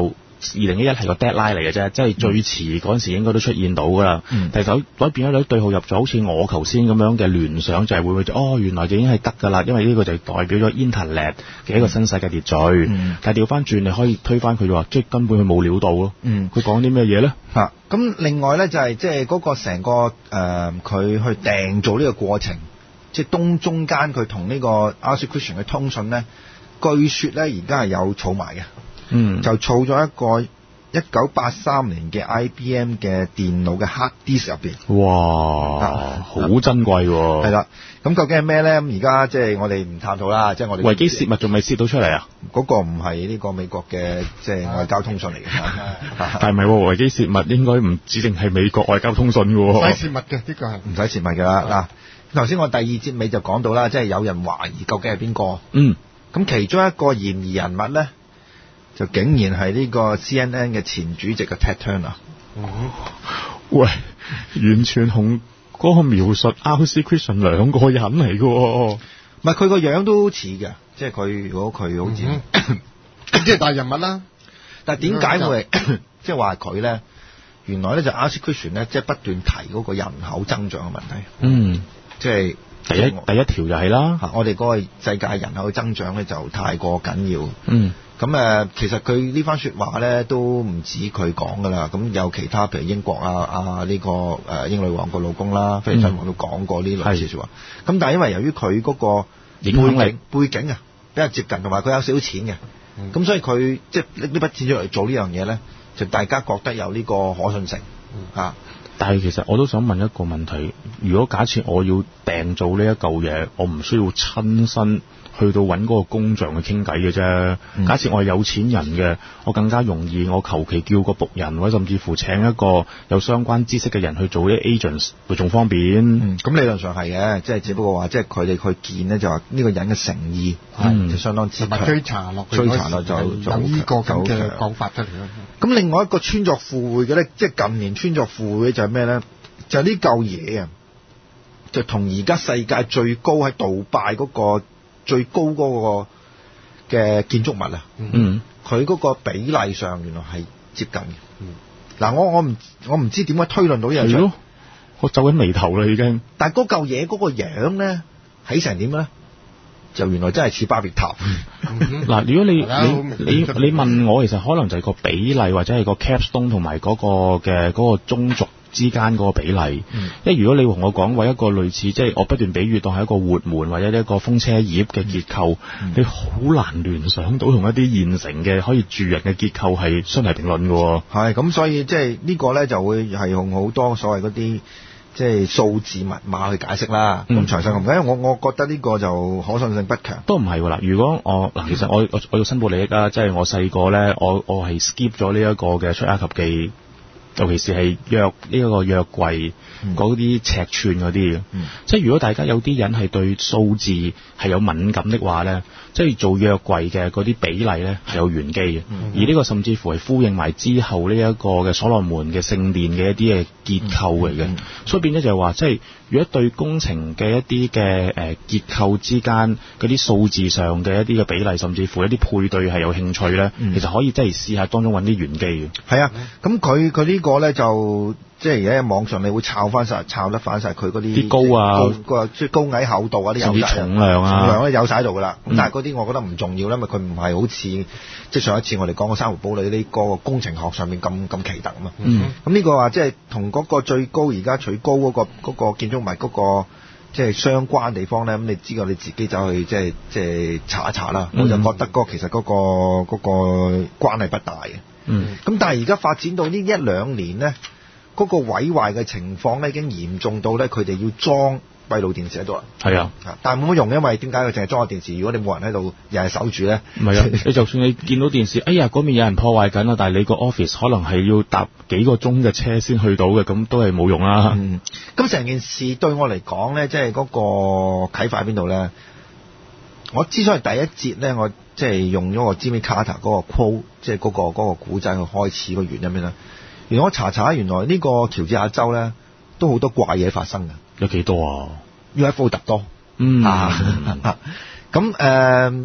二零一一係個 deadline 嚟嘅啫，即係最遲嗰陣時應該都出現到㗎啦。嗯、但係就改變咗你對號入座，好似我頭先咁樣嘅聯想，就係會唔會哦原來就已經係得㗎啦，因為呢個就代表咗 Internet 嘅一個新世界秩序。嗯、但係調翻轉，你可以推翻佢話，即係根本佢冇料到咯。佢講啲咩嘢咧？
嚇！咁另外咧就係即係嗰個成個誒佢去訂造呢個過程，即係當中間佢同呢個 Arthur Christian 嘅通訊咧，據說咧而家係有儲埋嘅。嗯，就儲咗一個一九八三年嘅 I B M 嘅電腦嘅 hard disk 入邊。
哇，好珍貴喎！
係啦，咁究竟係咩咧？咁而家即係我哋唔探討啦，即係我哋
維基泄密仲未泄到出嚟啊？
嗰個唔係呢個美國嘅即係外交通訊嚟嘅，
但係唔係喎？維基泄密應該唔指定係美國外交通訊嘅喎。
唔使泄密嘅，呢個係
唔使泄密㗎啦。嗱，頭先我第二節尾就講到啦，即係有人懷疑究竟係邊個？
嗯，
咁其中一個嫌疑人物咧，就竟然係呢個 C N N 嘅前主席嘅 Ted Turner。
嗯，喂，完全同嗰個描述 Arthur Christian 兩個人嚟嘅喎。唔
係，佢個樣都似嘅，即係佢如果佢好似
即係大人物啦。
但係點解會即係話佢咧？原來咧就 Arthur Christian 咧，即係不斷提嗰個人口增長嘅問題。
嗯，
即係
第一第一條就係啦，
我哋嗰個世界人口嘅增長咧就太過緊要。
嗯。
咁誒，其實佢呢番説話咧都唔止佢講噶啦，咁有其他譬如英國啊啊呢個誒英女王個老公啦，菲利親王都講過呢類説話。咁、嗯、但係因為由於佢嗰個背景背景啊比較接近，同埋佢有少少錢嘅，咁、嗯、所以佢即係拎呢筆錢出嚟做呢樣嘢咧，就大家覺得有呢個可信性嚇。嗯、
但係其實我都想問一個問題，如果假設我要訂做呢一嚿嘢，我唔需要親身去到揾嗰個工匠去傾偈嘅啫。嗯、假設我係有錢人嘅，我更加容易，我求其叫個僕人，或者甚至乎請一個有相關知識嘅人去做啲 agents，會仲方便。
咁、嗯、理論上係嘅，即係只不過話，即係佢哋去見呢，就話呢個人嘅誠意係、嗯、就相當之強。
追查落去，
追查落就就
有呢個咁嘅講法出嚟咯。
咁另外一個穿鑿附會嘅咧，即係近年穿鑿附會就係咩咧？就係呢嚿嘢啊，就同而家世界最高喺杜拜嗰個最高嗰個嘅建築物啊，嗯，佢嗰個比例上原來係接近嘅。嗱、嗯，我我唔我唔知點解推論到呢樣嘢，
我皺緊眉頭啦已經。
但係嗰嚿嘢嗰個樣咧，睇成點咧？就原來真係似巴別塔。
嗱，如果你你你你問我，其實可能就係個比例或者係個 capstone 同埋嗰個嘅嗰個中軸之間嗰個比例，嗯、因為如果你同我講話一個類似，即係我不斷比喻當係一個活門或者一個風車葉嘅結構，嗯、你好難聯想到同一啲現成嘅可以住人嘅結構係相提並論嘅。
係咁，所以即係呢個咧就會係用好多所謂嗰啲即係數字密碼去解釋啦。咁詳細咁解，因為我我覺得呢個就可信性不強。
都唔係喎嗱，如果我嗱，其實我我我要申報利益啦，即係我細個咧，我我係 skip 咗呢一個嘅出埃及記。尤其是係約呢一個約櫃嗰啲尺寸嗰啲嘅，嗯、即係如果大家有啲人係對數字係有敏感的話咧，即係做約櫃嘅嗰啲比例咧係有玄機嘅，嗯、而呢個甚至乎係呼應埋之後呢一個嘅所羅門嘅聖殿嘅一啲嘅結構嚟嘅，嗯嗯、所以變咗就係話，即係如果對工程嘅一啲嘅誒結構之間嗰啲數字上嘅一啲嘅比例，甚至乎一啲配對係有興趣咧，嗯、其實可以即係試下當中揾啲玄機嘅。
係啊，咁佢佢呢個咧就即係而家喺網上你會抄翻晒，抄得翻晒佢嗰啲
啲高啊，
高即係高矮厚度啊啲有晒，
重量啊，
重量咧有晒喺度噶啦。咁、嗯、但係嗰啲我覺得唔重要啦，因為佢唔係好似即係上一次我哋講個珊瑚堡壘呢個工程學上面咁咁奇特啊嘛。咁呢、嗯、個話即係同嗰個最高而家最高嗰、嗰個嗰個建築物嗰、嗰個即係相關地方咧，咁你知道你自己走去即係即係查一查啦。嗯、我就覺得嗰其實嗰、嗰個嗰、嗰個關係不大嘅。嗯，咁但係而家發展到呢一兩年咧，嗰、嗰個毀壞嘅情況咧已經嚴重到咧，佢哋要裝閉路電視喺度啦。係啊，但係冇乜用，因為點解佢淨係裝個電視？如果你冇人喺度，又係守住咧，
唔係啊！你就算你見到電視，哎呀嗰邊有人破壞緊啦，但係你個 office 可能係要搭幾個鐘嘅車先去到嘅，咁都係冇用啦。
嗯，咁成件事對我嚟講咧，即係嗰個啟發喺邊度咧？我之所以第一節咧，我即係用咗個 Jimmy Carter 嗰個 quote，即係嗰個嗰個古仔去開始個原因咩咧？原來我查查，原來呢個喬治亞州咧都好多怪嘢發生嘅。
有幾多啊？
U F O 特多。嗯。啊。咁誒、呃，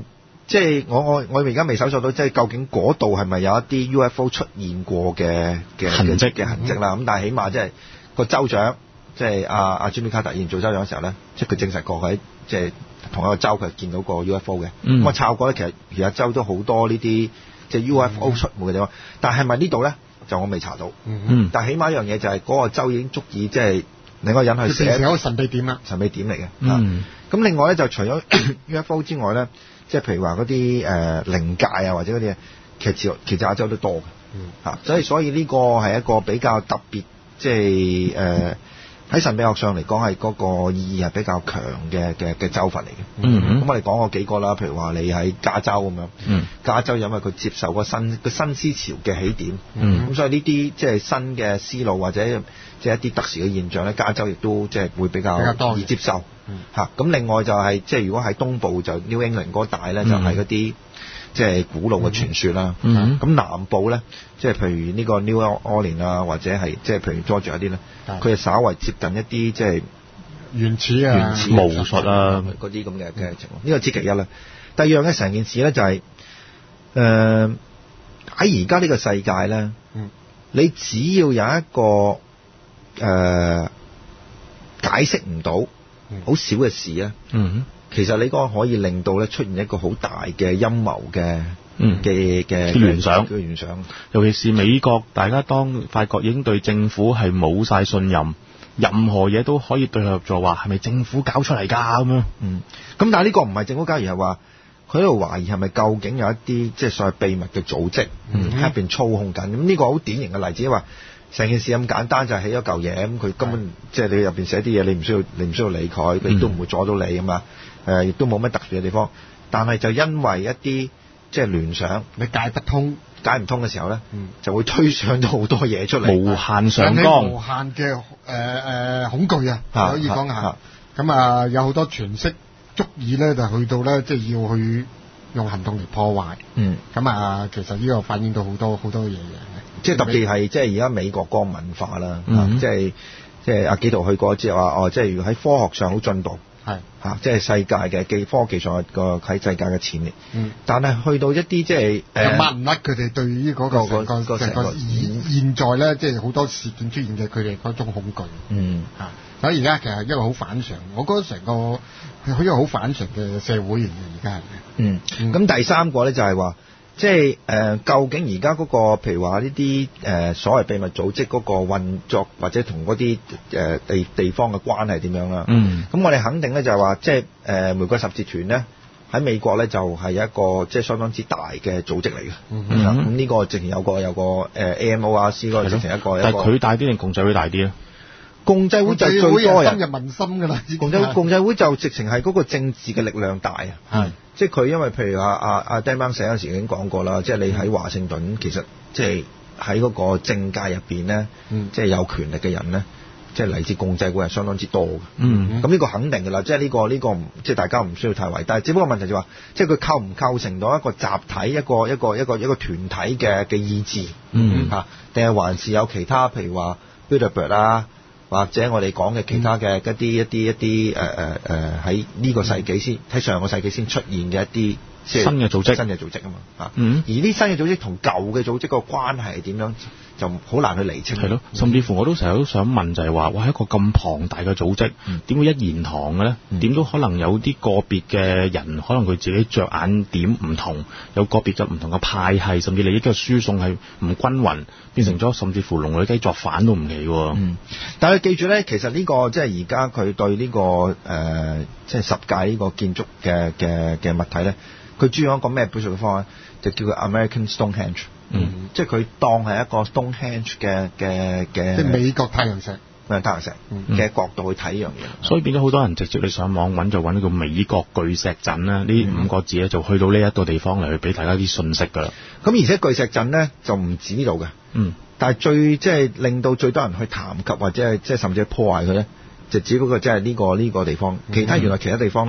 即係我我我而家未搜索到，即係究竟嗰度係咪有一啲 U F O 出現過嘅嘅
痕跡
嘅痕跡啦？咁、嗯、但係起碼即係個州長，即係阿阿 Jimmy Carter 以前做州長嘅時候咧，即係佢證實過佢喺即係同一個州佢見到過 U F O 嘅。咁、嗯、我查過咧，其實其實州都好多呢啲即係 U F O 出沒嘅地方，嗯、但係咪呢度咧就我未查到。嗯、但係起碼一樣嘢就係嗰個州已經足以即係另一個人去寫
一個神秘點啦，
神秘點嚟嘅。咁、
嗯
啊、另外咧就除咗 U F O 之外咧。即係譬如話嗰啲誒靈界啊，或者嗰啲嘢，其實其實亞洲都多嘅，嚇、嗯啊，所以所以呢個係一個比較特別，即係誒喺神秘學上嚟講係嗰個意義係比較強嘅嘅嘅州份嚟嘅。咁、嗯、我哋講過幾個啦，譬如話你喺加州咁樣，嗯、加州因為佢接受個新個新思潮嘅起點，咁、嗯、所以呢啲即係新嘅思路或者即係一啲特殊嘅現象咧，加州亦都即係會比較易接受。嚇，咁、嗯、另外就係、是、即係如果喺東部就 New England 嗰帶咧，就係嗰啲即係古老嘅傳說啦。咁、嗯嗯、南部咧，即係譬如呢個 New Orleans 啊，或者係即係譬如 Georgia 嗰啲咧，佢係稍為接近一啲即係
原始啊、
原始
巫術啊
嗰啲咁嘅嘅情況。呢個之其一啦。第二樣咧，成件事咧就係誒喺而家呢個世界咧，嗯、你只要有一個誒、呃、解釋唔到。好少嘅事咧，嗯，其實你嗰個可以令到咧出現一個好大嘅陰謀嘅，嗯嘅嘅
聯想
嘅聯想，
尤其是美國，大家當發覺已經對政府係冇晒信任，任何嘢都可以對佢合作，話係咪政府搞出嚟㗎咁樣？嗯，
咁但係呢個唔係政府搞，而係話佢喺度懷疑係咪究竟有一啲即係所謂秘密嘅組織喺入邊操控緊？咁呢個好典型嘅例子，因為成件事咁簡單，就係起咗嚿嘢，咁佢根本即係你入邊寫啲嘢，你唔需要你唔需要理佢，佢亦都唔會阻到你啊嘛。誒，亦都冇乜特殊嘅地方。但係就因為一啲即係聯想，
你解不通、
解唔通嘅時候咧，嗯、就會推上咗好多嘢出嚟，
無限上綱、
無限嘅誒誒恐懼啊，可以講下。咁啊，啊，有好多詮釋足以咧，就去到咧，即係要去用行動嚟破壞。嗯。咁啊，其實呢個反映到好多好多嘢嘅。
即係特別係即係而家美國嗰個文化啦，嗯、即係即係阿紀陶去過之後話哦，即係如果喺科學上好進步，係嚇、啊，即係世界嘅技科技上個喺世界嘅前列。嗯，但係去到一啲即係誒
抹唔甩佢哋對於嗰個成個成個現現在咧，即係好多事件出現嘅佢哋嗰種恐懼。嗯，嚇、啊，所以而家其實一個好反常，我覺得成個係好一個好反常嘅社會嚟嘅而家係。嗯，咁、
嗯、第三個咧就係話。即係誒、呃，究竟而家嗰個譬如話呢啲誒所謂秘密組織嗰個運作，或者同嗰啲誒地地方嘅關係點樣啦？嗯，咁我哋肯定咧就係話，即係誒、呃、玫瑰十字團咧喺美國咧就係、是、一個即係相當之大嘅組織嚟嘅。嗯咁呢、嗯嗯、個直情有個有個誒 A M O R C 嗰個直情一個，
但係佢大啲定共濟會大啲咧？
共濟會就最多人
深入民心㗎啦。
共濟共濟會就直情係嗰個政治嘅力量大啊。係。即係佢因為譬如阿阿阿 Dan Brown 寫嗰時已經講過啦，即係你喺華盛頓其實即係喺嗰個政界入邊咧，嗯、即係有權力嘅人咧，即係嚟自共濟會係相當之多嘅。嗯，咁呢個肯定㗎啦，即係呢個呢個即係大家唔需要太懷疑。但係只不過問題就話，即係佢構唔構成到一個集體、一個一個一個一個團體嘅嘅意志，嗯嚇，定係、啊、還是有其他譬如話 Bilderberg 啊？或者我哋講嘅其他嘅一啲一啲一啲誒誒誒喺呢個世紀先喺、嗯、上個世紀先出現嘅一啲
新嘅組織，
新嘅組織啊嘛嚇，嗯、而呢新嘅組織同舊嘅組織個關係係點樣，就好難去釐清。
係咯，甚至乎我都成日都想問就係話，哇一個咁龐大嘅組織，點、嗯、會一言堂嘅咧？點、嗯、都可能有啲個別嘅人，可能佢自己着眼點唔同，有個別嘅唔同嘅派系，甚至利益嘅輸送係唔均勻，變成咗甚至乎龍女雞作反都唔奇喎。嗯，
但係記住咧，其實呢、這個即係而家佢對呢、這個誒、呃、即係十屆呢個建築嘅嘅嘅物體咧。佢主要一個咩表述嘅方案，就叫佢 American Stonehenge，嗯，即係佢當係一個 Stonehenge 嘅嘅嘅，
即係美國太陽石，
太陽石嘅角度去睇呢樣嘢，
所以變咗好多人直接你上網揾就揾呢個美國巨石陣啦，呢、嗯、五個字咧就去到呢一個地方嚟去俾大家啲信息㗎啦。咁
而且巨石陣咧就唔止呢度嘅，嗯，但係最即係令到最多人去談及或者係即係甚至係破壞佢咧，就只不過即係呢個呢、呢個地方，其他原來其他地方咧。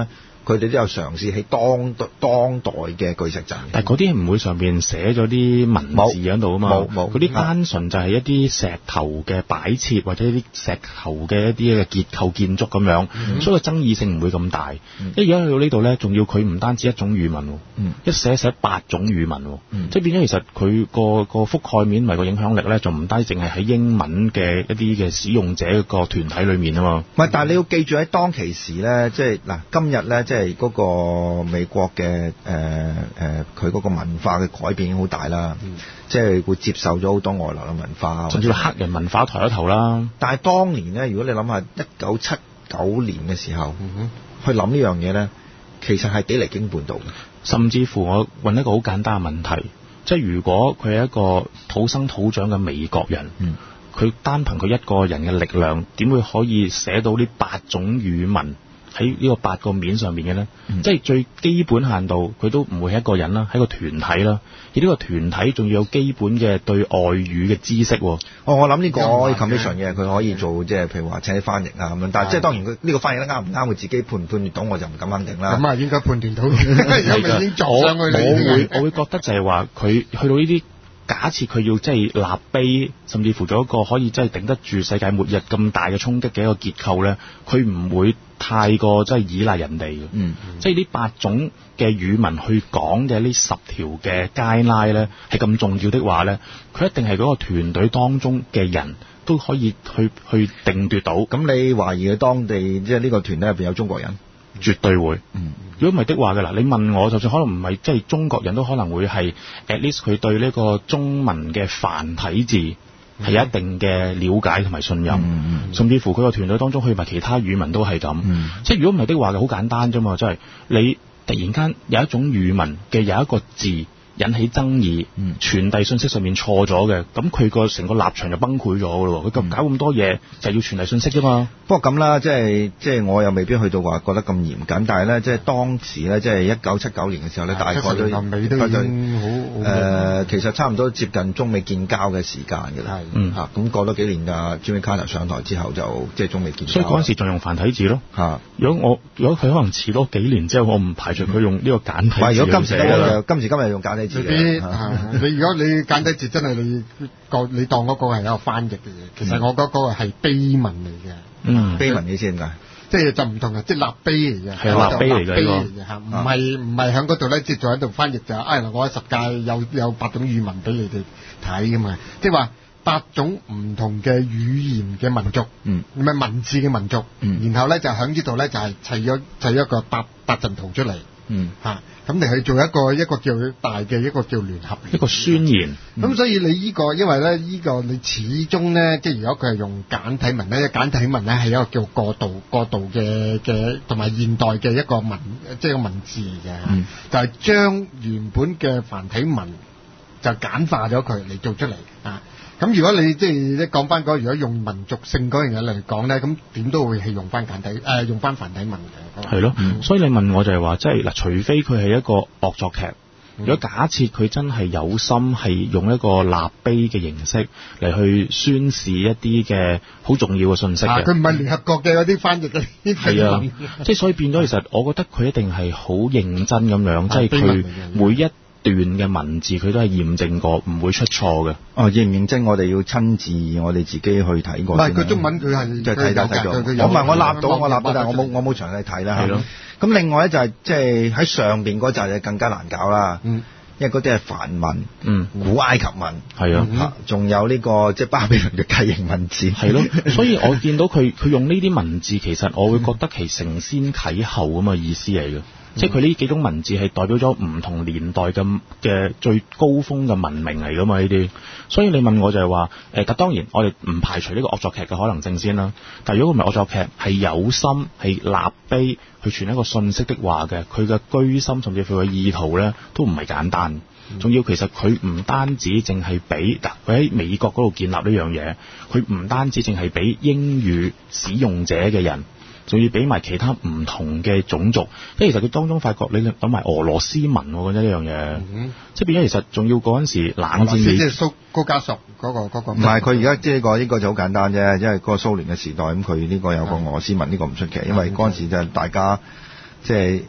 佢哋都有嘗試喺當當代嘅巨石陣。
但係嗰啲唔會上邊寫咗啲文字喺度啊嘛，冇冇嗰啲單純就係一啲石頭嘅擺設或者一啲石頭嘅一啲嘅結構建築咁樣，嗯、所以個爭議性唔會咁大。嗯、因為而家去到呢度咧，仲要佢唔單止一種語文，嗯、一寫寫八種語文，嗯、即係變咗其實佢個個覆蓋面同埋個影響力咧，就唔單止淨係喺英文嘅一啲嘅使用者個團體裏面啊嘛。
唔係，但係你要記住喺當其時咧，即係嗱今日咧，即係嗰個美國嘅誒誒，佢、呃、嗰個文化嘅改變好大啦，嗯、即係會接受咗好多外來嘅文化，
甚至黑人文化抬咗頭啦。
但係當年咧，如果你諗下一九七九年嘅時候，嗯、哼去諗呢樣嘢咧，其實係幾離經叛道嘅。
甚至乎我問一個好簡單嘅問題，即係如果佢係一個土生土長嘅美國人，佢、嗯、單憑佢一個人嘅力量，點會可以寫到呢八種語文喺呢個八個面上面嘅呢？嗯、即係最基本限度，佢都唔會係一個人啦，係個團體啦。而呢個團體仲要有基本嘅對外語嘅知識。哦，
我諗呢個 commission 嘅，佢可以做即係譬如話請啲翻譯啊咁樣。但係即係當然佢呢個翻譯得啱唔啱，佢自己判唔判斷到，我就唔敢肯定啦。
咁啊，應該判斷到，因為已經撞上去
我我會我會覺得就係話佢去到呢啲。假設佢要即係立碑，甚至乎做一個可以即係頂得住世界末日咁大嘅衝擊嘅一個結構咧，佢唔會太過即係依賴人哋嘅。嗯，即係呢八種嘅語文去講嘅呢十條嘅街拉咧，係咁重要的話咧，佢一定係嗰個團隊當中嘅人都可以去去定奪到。
咁你懷疑佢當地即係呢個團隊入邊有中國人？
絕對會。嗯，如果唔係的話嘅啦，你問我，就算可能唔係即係中國人都可能會係 at least 佢對呢個中文嘅繁體字係有一定嘅了解同埋信任，嗯、甚至乎佢個團隊當中去埋其他語文都係咁。嗯、即係如果唔係的話嘅，好簡單啫嘛，即係你突然間有一種語文嘅有一個字引起爭議，嗯、傳遞信息上面錯咗嘅，咁佢個成個立場就崩潰咗嘅咯。佢搞咁多嘢、嗯、就係要傳遞信息啫嘛。
不過咁啦，即係即係我又未必去到話覺得咁嚴謹，但係咧即係當時咧即係一九七九年嘅時候咧，大概都
尾都已經好
誒，其實差唔多接近中美建交嘅時間嘅啦。嗯嚇，咁過多幾年㗎，Jimmy Carter 上台之後就即係中美建交。
所以嗰陣時仲用繁體字咯。嚇，如果我如果佢可能遲多幾年之後，我唔排除佢用呢個簡體字。唔係，如果今時今今時今日用簡體字嘅。
你如果你簡體字真係你個你當嗰個係一個翻譯嘅嘢，其實我嗰個係碑文嚟嘅。
嗯，
碑文嘅先㗎，
即係就唔同嘅，即係立碑嚟嘅，
係立碑嚟嘅
嚇，唔係唔係喺嗰度咧，即係做喺度翻譯就，哎我喺十屆有有八種語文俾你哋睇㗎嘛，即係話八種唔同嘅語言嘅民族，嗯，唔係文字嘅民族，嗯，然後咧就喺呢度咧就係砌咗砌咗一個八八陣圖出嚟，嗯嚇。咁你去做一個一個叫大嘅一個叫聯合
一個宣言。
咁、嗯、所以你呢、這個因為咧呢、這個你始終咧，即係如果佢係用簡體文咧，簡體文咧係一個叫過渡過渡嘅嘅同埋現代嘅一個文即係個文字嘅，嗯、就係將原本嘅繁體文就簡化咗佢嚟做出嚟啊。咁如果你即係咧講翻嗰，如果用民族性嗰樣嘢嚟講咧，咁點都會係用翻簡體誒、呃，用翻繁體文嘅。
係咯，嗯、所以你問我就係話，即係嗱，除非佢係一個惡作劇，嗯、如果假設佢真係有心係用一個立碑嘅形式嚟去宣示一啲嘅好重要嘅信息嘅，
佢唔係聯合國嘅嗰啲翻譯嘅。
係啊，即係所以變咗，其實我覺得佢一定係好認真咁樣，即係佢每一段嘅文字佢都係驗證過，唔會出錯嘅。
哦，認唔認真，我哋要親自我哋自己去睇過。
唔係佢中文佢係
即係睇睇睇咗。我唔係我立到我立到，但係我冇我冇詳細睇啦。係咯。咁另外咧就係即係喺上邊嗰陣就更加難搞啦。嗯。因為嗰啲係梵文，嗯，古埃及文，係啊，仲有呢個即係巴比倫嘅楔形文字，
係咯。所以我見到佢佢用呢啲文字，其實我會覺得其承先啟後咁嘅意思嚟嘅。即係佢呢幾種文字係代表咗唔同年代嘅嘅最高峰嘅文明嚟噶嘛，呢啲。所以你問我就係話，誒、呃，但當然我哋唔排除呢個惡作劇嘅可能性先啦。但係如果唔係惡作劇，係有心係立碑去傳一個信息的話嘅，佢嘅居心甚至佢嘅意圖咧，都唔係簡單。仲、嗯、要其實佢唔單止淨係俾，嗱佢喺美國嗰度建立呢樣嘢，佢唔單止淨係俾英語使用者嘅人。仲要俾埋其他唔同嘅種族，即係其實佢當中發覺你諗埋俄羅斯文，我覺得呢樣嘢，嗯、即係變咗其實仲要嗰陣時冷戰，
即係蘇高加索嗰個嗰個。唔
係佢而家即係呢個呢個就好簡單啫，因為嗰個蘇聯嘅時代咁，佢呢個有個俄羅斯文呢、呢個唔出奇，因為嗰陣時就大家即係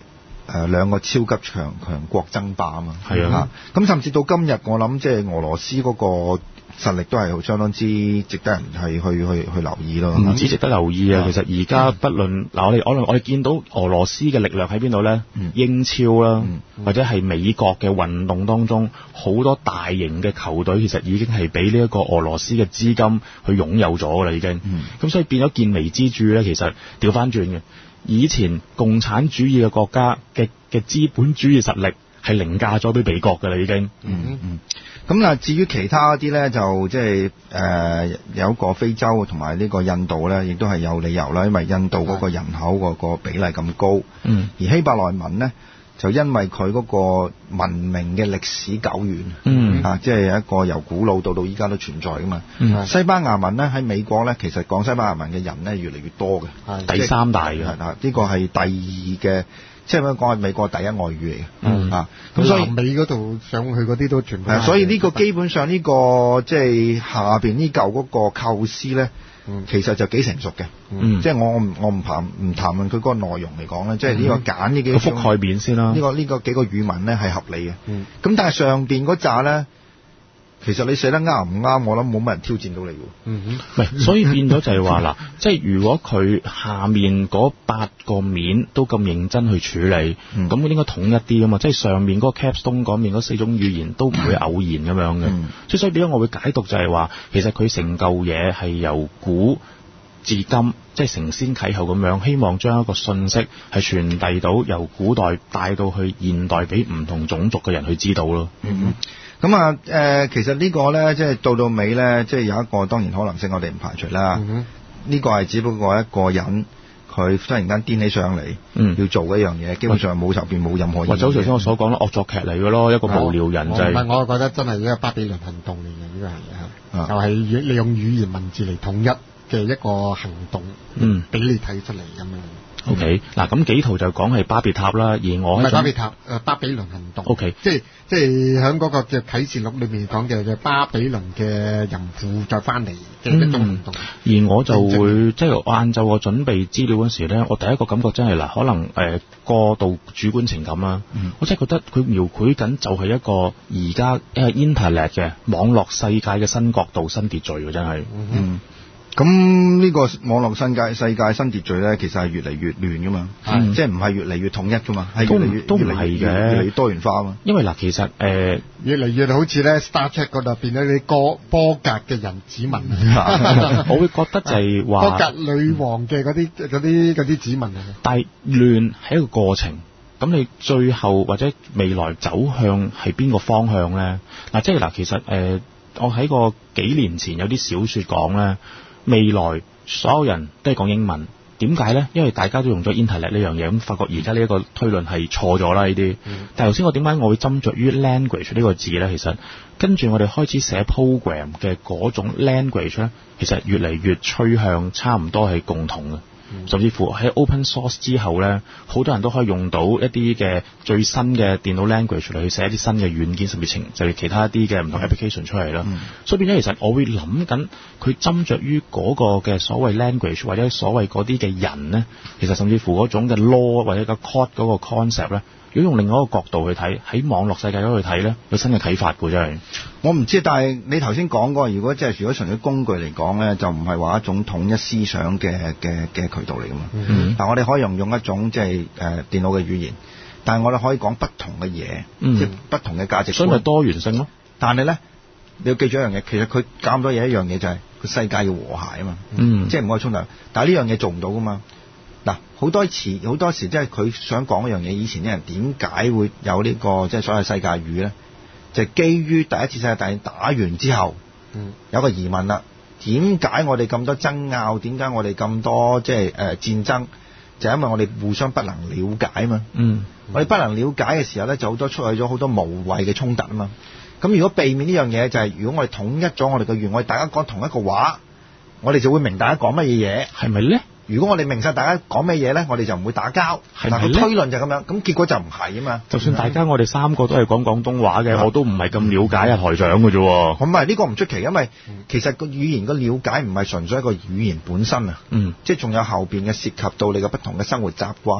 誒兩個超級強強國爭霸啊嘛。
係啊，
咁甚至到今日，我諗即係俄羅斯嗰個實力都係相當之值得人係去去去留意咯。
唔止值得留意啊，其實而家不論嗱，我哋可能我哋見到俄羅斯嘅力量喺邊度咧？嗯、英超啦，嗯、或者係美國嘅運動當中，好多大型嘅球隊其實已經係俾呢一個俄羅斯嘅資金去擁有咗㗎啦，已經。咁、嗯、所以變咗見微知著咧，其實調翻轉嘅。以前共產主義嘅國家嘅嘅資本主義實力係凌駕咗俾美國㗎啦，已經。
嗯嗯。咁啊，至於其他啲咧，就即係誒有一個非洲同埋呢個印度咧，亦都係有理由啦，因為印度嗰個人口嗰個比例咁高，嗯，而希伯來文咧就因為佢嗰個文明嘅歷史久遠，嗯啊，即係一個由古老到到依家都存在噶嘛。嗯、西班牙文咧喺美國咧，其實講西班牙文嘅人咧越嚟越多嘅，
係第三大嘅，
係啊，呢個係第二嘅。即係咁講係美國第一外語嚟嘅，嗯啊，咁所以
南美嗰度上去嗰啲都全部係，
所以呢個基本上呢、呢個即係下邊呢嚿嗰個構思咧，嗯、其實就幾成熟嘅，嗯，即係我我唔談唔談論佢嗰個內容嚟講咧，即係呢個揀呢幾個
覆蓋面先啦，
呢、呢個呢、呢個幾個語文咧係合理嘅，嗯，咁但係上邊嗰紮咧。其實你寫得啱唔啱，我諗冇乜人挑戰到你喎。嗯哼，
唔係，所以變咗就係話嗱，即係如果佢下面嗰八個面都咁認真去處理，咁佢、嗯、應該統一啲噶嘛。即係上面嗰個 capstone 嗰面嗰四種語言都唔會偶然咁樣嘅。嗯、所以變咗我會解讀就係話，其實佢成嚿嘢係由古至今，即係承先啟後咁樣，希望將一個信息係傳遞到由古代帶到去現代，俾唔同種族嘅人去知道咯。嗯哼。
咁啊，誒、呃，其實個呢個咧，即係到到尾咧，即係有一個當然可能性，我哋唔排除啦。呢、嗯、哼個係只不過一個人佢忽然間癲起上嚟，嗯、要做一樣嘢，基本上冇後邊冇任何。
或者好似頭先我所講啦，惡作劇嚟嘅咯，一個無聊人、哦、就係、是。
唔係，我覺得真係一個巴比倫行動嚟嘅，呢個係啊，就係、是、利用語言文字嚟統一嘅一個行動，嗯，俾你睇出嚟咁樣。
O K，嗱咁幾圖就講係巴別塔啦，而我
唔係巴別塔，誒巴比倫行動。O K，即係即係喺嗰個嘅啟示錄裏面講嘅嘅巴比倫嘅淫婦再翻嚟嘅一種行動。
而我就會正即係晏晝我準備資料嗰時咧，我第一個感覺真係嗱，可能誒、呃、過度主觀情感啦。嗯、我真係覺得佢描繪緊就係一個而家一個 Internet 嘅網絡世界嘅新角度、新秩序嘅真係。嗯。嗯
咁呢個網絡世界世界新秩序咧，其實係越嚟越亂噶嘛，嗯、即係唔係越嚟越統一噶嘛，係越嚟越
都唔係嘅，越嚟
越多元化啊嘛。
因為嗱，其實誒、呃、
越嚟越好似咧 Star Trek 嗰度變咗啲波波格嘅人子民，
我會覺得就係話
波格女王嘅嗰啲嗰啲嗰啲子民啊。
但係亂係一個過程，咁你最後或者未來走向係邊個方向咧？嗱，即係嗱，其實誒、呃、我喺個幾年前有啲小説講咧。未來所有人都係講英文，點解呢？因為大家都用咗 Internet 呢樣嘢，咁發覺而家呢一個推論係錯咗啦呢啲。嗯、但係頭先我點解我會斟酌於 language 呢個字呢？其實跟住我哋開始寫 program 嘅嗰種 language 呢，其實越嚟越趨向差唔多係共同嘅。甚至乎喺 open source 之後咧，好多人都可以用到一啲嘅最新嘅電腦 language 嚟去寫一啲新嘅軟件，甚至情就係其他一啲嘅唔同 application 出嚟啦。嗯、所以變咗，其實我會諗緊佢斟酌於嗰個嘅所謂 language 或者所謂嗰啲嘅人咧，其實甚至乎嗰種嘅 law 或者個 code 嗰個 concept 咧。如果用另外一個角度去睇，喺網絡世界嗰度去睇咧，有新嘅啟發嘅真係。
我唔知，但係你頭先講過，如果即係如果純粹工具嚟講咧，就唔係話一種統一思想嘅嘅嘅渠道嚟噶嘛。嗯、哼但係我哋可以用用一種即係誒電腦嘅語言，但係我哋可以講不同嘅嘢，嗯、即係不同嘅價值觀。
所以咪多元性咯。
但係咧，你要記住一樣嘢，其實佢咁多嘢一樣嘢就係個世界要和諧啊嘛。嗯、即係唔可以衝突。但係呢樣嘢做唔到噶嘛。嗱，好多詞好多時即係佢想講一樣嘢，以前啲人點解會有呢、這個即係所謂世界語咧？就係、是、基於第一次世界大戰打完之後，嗯、有個疑問啦，點解我哋咁多爭拗？點解我哋咁多即係誒戰爭？就係、因為我哋互相不能了解啊嘛。嗯，我哋不能了解嘅時候咧，就好多出現咗好多無謂嘅衝突啊嘛。咁如果避免呢樣嘢，就係、是、如果我哋統一咗我哋嘅語言，我哋大家講同一個話，我哋就會明大家講乜嘢嘢，係咪咧？如果我哋明晒大家講咩嘢咧，我哋就唔會打交。係咪咧？推論就咁樣，咁結果就唔係啊嘛。就算大家我哋三個都係講廣東話嘅，的我都唔係咁了解啊台長嘅啫。咁唔係呢個唔出奇，因為其實個語言個了解唔係純粹一個語言本身啊。嗯。即係仲有後邊嘅涉及到你嘅不同嘅生活習慣，你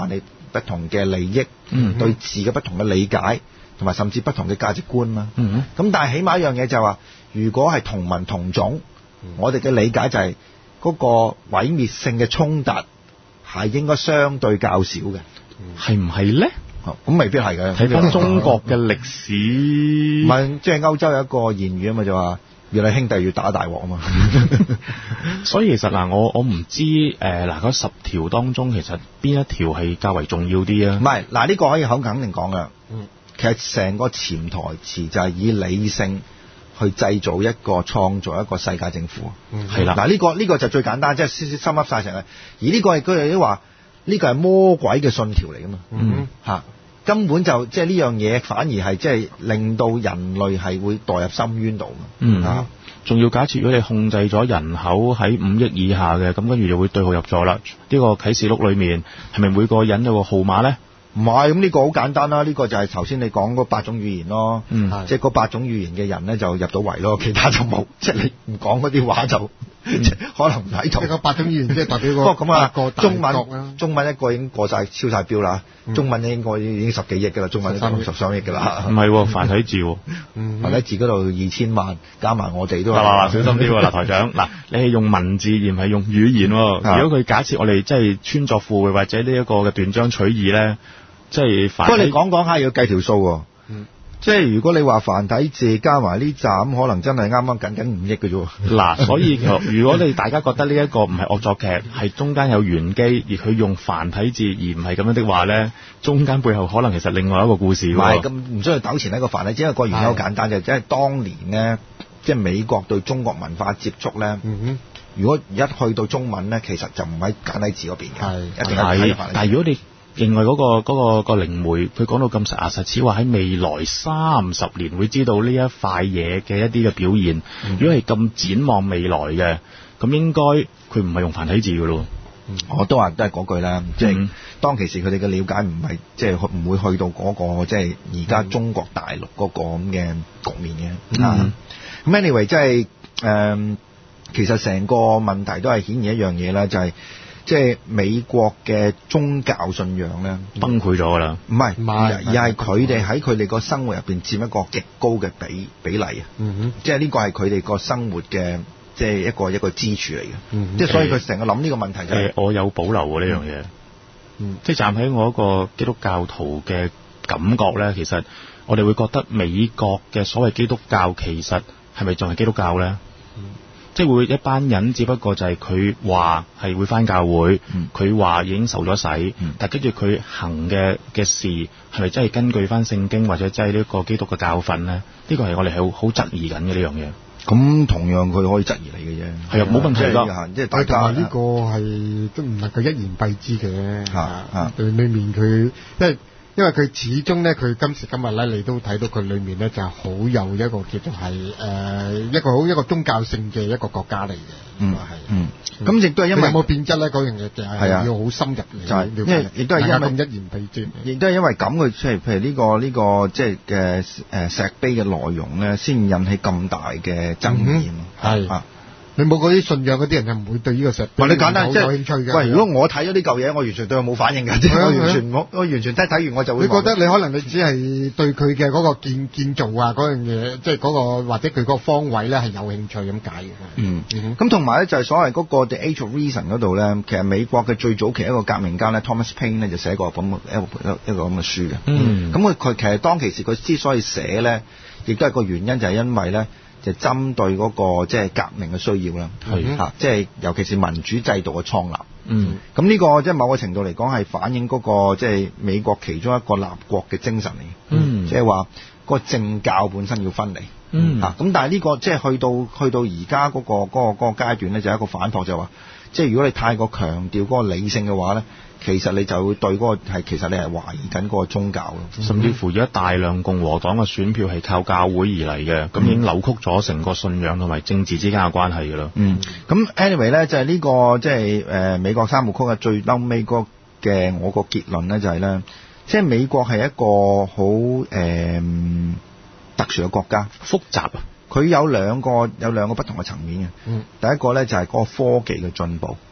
不同嘅利益，嗯、對字嘅不同嘅理解，同埋甚至不同嘅價值觀嘛。咁、嗯、但係起碼一樣嘢就係話，如果係同文同種，嗯、我哋嘅理解就係嗰個毀滅性嘅衝突係應該相對較少嘅，
係唔係咧？
咁未必係嘅。
睇翻中國嘅歷史，
唔係即係歐洲有一個諺語啊嘛，就話越係兄弟越打大鑊啊嘛。
所以其實嗱，我我唔知誒嗱嗰十條當中，其實邊一條係較為重要啲啊？
唔係嗱，呢個可以好肯定講噶。嗯，其實成個潛台詞就係以理性去製造一個創造一個世界政府。嗯，係啦。嗱呢個呢個就最簡單，即係先先深噏晒成個。而呢個係佢哋都話呢個係魔鬼嘅信條嚟噶嘛。嗯，嚇。根本就即係呢樣嘢，反而係即係令到人類係會墮入深淵度嘛。嗯啊，
仲要假設如果你控制咗人口喺五億以下嘅，咁跟住就會對號入座啦。呢個啟示錄裏面係咪每個人有個號碼咧？
唔係，咁呢個好簡單啦。呢個就係頭先你講嗰八種語言咯。嗯，即係嗰八種語言嘅人咧就入到圍咯，其他就冇。即係你唔講嗰啲話就。嗯、即可能唔喺度。
即係個八種語言，即係代表個。
不過咁啊，中文中文一個已經過晒超晒標啦。嗯、中文應該已經十幾億㗎啦，中文都十三億㗎啦。
唔係、哦，繁體字、哦。
嗯，繁體字嗰度二千萬，加埋我哋都。
嗱嗱，小心啲喎，嗱台長。嗱，你係用文字而唔係用語言喎、哦。嗯、如果佢假設我哋即係穿鑿附會或者呢一個嘅斷章取義咧，即係繁體。
不過你講講下要計條數喎。嗯。即係如果你話繁體字加埋呢斬，可能真係啱啱僅僅五億嘅啫。
嗱，所以如果你大家覺得呢一個唔係惡作劇，係中間有玄機，而佢用繁體字而唔係咁樣的話咧，中間背後可能其實另外一個故事喎。
唔係咁唔需要糾纏喺個繁體字，因為個原因好簡單嘅，即係當年咧，即係美國對中國文化接觸咧。嗯哼。如果一去到中文咧，其實就唔喺簡體字嗰邊嘅，一定係。
但係如果你另外嗰、那個嗰、那個、那個靈媒，佢講到咁實牙實齒話喺未來三十年會知道呢一塊嘢嘅一啲嘅表現。嗯、如果係咁展望未來嘅，咁應該佢唔係用繁體字嘅咯。
嗯、我都話都係嗰句啦，即係、嗯、當其時佢哋嘅了解唔係即係唔會去到嗰、那個即係而家中國大陸嗰個咁嘅局面嘅。咁、嗯嗯、anyway 即係誒，其實成個問題都係顯現一樣嘢啦，就係、是。即係美國嘅宗教信仰咧
崩潰咗㗎啦，
唔係，而係佢哋喺佢哋個生活入邊佔一個極高嘅比比例啊。嗯哼，即係呢個係佢哋個生活嘅即係一個一個支柱嚟嘅。嗯，即係所以佢成日諗呢個問題就係、是
呃、我有保留喎呢樣嘢。嗯，即係站喺我一個基督教徒嘅感覺咧，其實我哋會覺得美國嘅所謂基督教其實係咪仲係基督教咧？嗯。即係會一班人，只不過就係佢話係會返教會，佢話、嗯、已經受咗洗，嗯、但跟住佢行嘅嘅事係咪真係根據返聖經或者真係呢個基督嘅教訓咧？呢、呢個係我哋係好好質疑緊嘅呢樣嘢。
咁同樣佢可以質疑你嘅啫。係啊，冇問題㗎。即係大家
呢個係都唔係佢一言蔽之嘅。嚇嚇，對裡面佢即係。因為佢始終咧，佢今時今日咧，你都睇到佢裏面咧就係好有一個叫做係誒、呃、一個好一個宗教性嘅一個國家嚟嘅。嗯，係。嗯，咁亦都係因為有冇變質咧？嗰樣嘢就係要好深入嚟。就係因為亦都係因為咁一言蔽之。
亦都係因為咁，佢即係譬如呢、呢個呢、呢個即係嘅誒石碑嘅內容咧，先引起咁大嘅爭議。係、嗯、啊。
你冇嗰啲信仰嗰啲人就唔會對呢個石碑
你簡單
好有興趣嘅。
喂，如果我睇咗呢嚿嘢，我完全對佢冇反應嘅，即係我完全我我完全睇睇完我就會。
你覺得你可能你只係對佢嘅嗰個建建造啊嗰樣嘢，即係嗰個或者佢嗰個方位咧係有興趣咁解嘅。
嗯，咁同埋咧就係所謂嗰個 The Age of Reason 嗰度咧，其實美國嘅最早期一個革命家咧 Thomas Paine 咧就寫過咁一個一個咁嘅書嘅。嗯，咁佢佢其實當其時佢之所以寫咧，亦都係個原因就係因為咧。就針對嗰個即係革命嘅需要啦，係嚇，即係尤其是民主制度嘅創立。嗯，咁呢個即係某個程度嚟講係反映嗰個即係美國其中一個立國嘅精神嚟。嗯，即係話個政教本身要分離。嗯，嚇，咁但係呢個即係去到去到而家嗰個嗰個嗰個階段咧，就係一個反撲，就係話即係如果你太過強調嗰個理性嘅話咧。其實你就會對嗰個係，其實你係懷疑緊嗰個宗教咯，
甚至乎而家大量共和黨嘅選票係靠教會而嚟嘅，咁、嗯、已經扭曲咗成個信仰同埋政治之間嘅關係㗎啦。
嗯，咁 anyway 咧就係呢、這個即係誒美國三部曲嘅最嬲尾嗰嘅我個結論咧就係、是、咧，即、就、係、是、美國係一個好誒、呃、特殊嘅國家，
複雜啊，
佢有兩個有兩個不同嘅層面嘅。嗯，第一個咧就係嗰個科技嘅進步。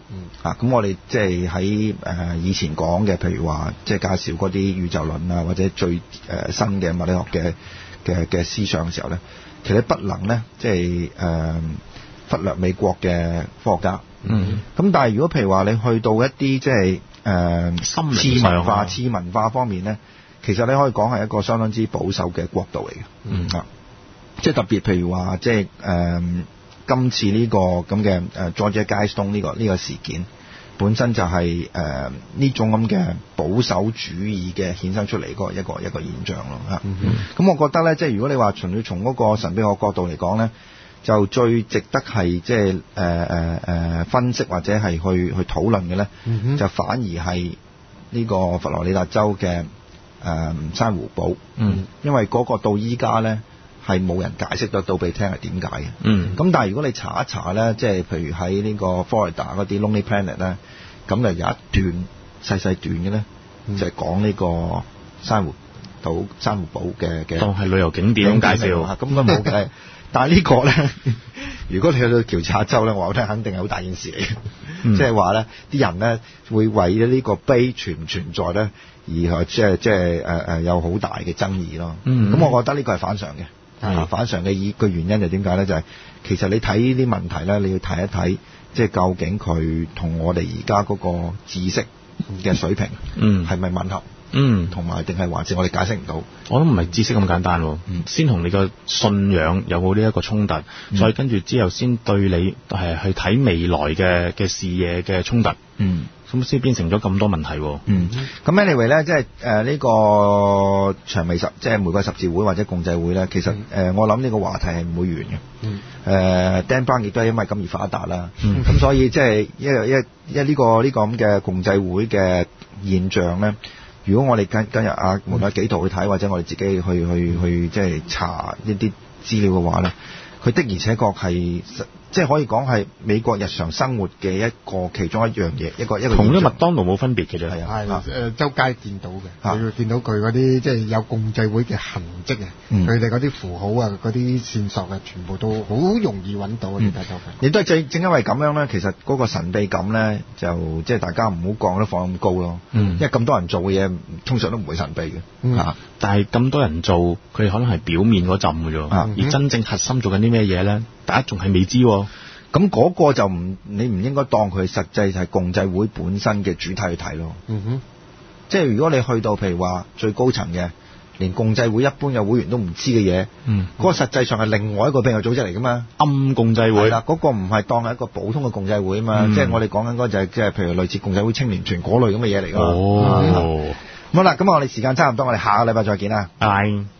嗯
啊，咁我哋即係喺誒以前講嘅，譬如話即係介紹嗰啲宇宙論啊，或者最誒、呃、新嘅物理學嘅嘅嘅思想嘅時候咧，其實不能咧即係誒忽略美國嘅科學家。
嗯。
咁但係如果譬如話你去到一啲即係誒次文化、次文化方面咧，其實你可以講係一個相當之保守嘅國度嚟嘅。
嗯
啊，即係特別譬如話即係誒。呃今次呢個咁嘅誒 Georgia Guidestone 呢個呢個事件本身就係誒呢種咁嘅保守主義嘅衍生出嚟個一個一個現象咯嚇。咁、嗯、我覺得咧，即係如果你話純粹從嗰個神秘學角度嚟講咧，就最值得係即係誒誒誒分析或者係去去討論嘅咧，嗯、就反而係呢個佛羅里達州嘅誒、呃、珊瑚堡。嗯，因為嗰個到依家咧，係冇人解釋得到俾你聽係點解嘅。嗯。咁但係如果你查一查咧，即係譬如喺呢個 Florida 嗰啲 Lonely Planet 咧，咁就有一段細細段嘅咧，嗯、就係講呢個珊瑚島、珊瑚堡嘅嘅。當係旅遊景點咁介紹嚇，咁都冇嘅。但係呢個咧，如果你去到喬治亞州咧，我話我聽肯定係好大件事嚟嘅。即係話咧，啲人咧會為咗呢個碑存唔存在咧，而即係即係誒誒有好大嘅爭議咯。嗯。咁我覺得呢個係反常嘅。啊、反常嘅以個原因就點解咧？就係、是、其實你睇呢啲問題咧，你要睇一睇，即係究竟佢同我哋而家嗰個知識嘅水平，嗯，係咪吻合？嗯，同埋定係還是我哋解釋唔到？
我都唔係知識咁簡單喎。嗯、先同你個信仰有冇呢一個衝突，嗯、再跟住之後先對你係去睇未來嘅嘅視野嘅衝突。嗯。咁先變成咗咁多問題喎。
嗯，咁 anyway 咧，即係誒呢個薔薇十，即係玫瑰十字會或者共濟會咧，其實誒、嗯呃、我諗呢個話題係唔會完嘅。嗯。誒 Dan Brown 亦都係因為咁而發達啦。嗯。咁所以即係一一一呢個呢個咁嘅共濟會嘅現象咧，如果我哋今今日啊，無論幾圖去睇，或者我哋自己去去去即係查一啲資料嘅話咧，佢的而且確係。即係可以講係美國日常生活嘅一個其中一樣嘢，一個一個
同啲麥當勞冇分別嘅啫，係
啊，係誒周街見到嘅，你會見到佢嗰啲即係有共濟會嘅痕跡啊，佢哋嗰啲符號啊，嗰啲線索啊，全部都好容易揾到嘅。大家
亦都係正正因為咁樣咧，其實嗰個神秘感咧，就即係大家唔好降得放咁高咯。嗯，因為咁多人做嘅嘢，通常都唔會神秘嘅。
嗯，啊、但係咁多人做，佢可能係表面嗰陣嘅啫，啊、而真正核心做緊啲咩嘢咧？大家仲係未知。
咁嗰個就唔，你唔應該當佢實際係共濟會本身嘅主體去睇咯。嗯哼，即係如果你去到譬如話最高層嘅，連共濟會一般嘅會員都唔知嘅嘢，嗯，嗰個實際上係另外一個秘密組織嚟噶嘛，
暗共濟會。係啦，
嗰個唔係當係一個普通嘅共濟會啊嘛，嗯、即係我哋講緊嗰就係即係譬如類似共濟會青年團嗰類咁嘅嘢嚟噶嘛。哦，好啦，咁我哋時間差唔多，我哋下個禮拜再見啦。拜。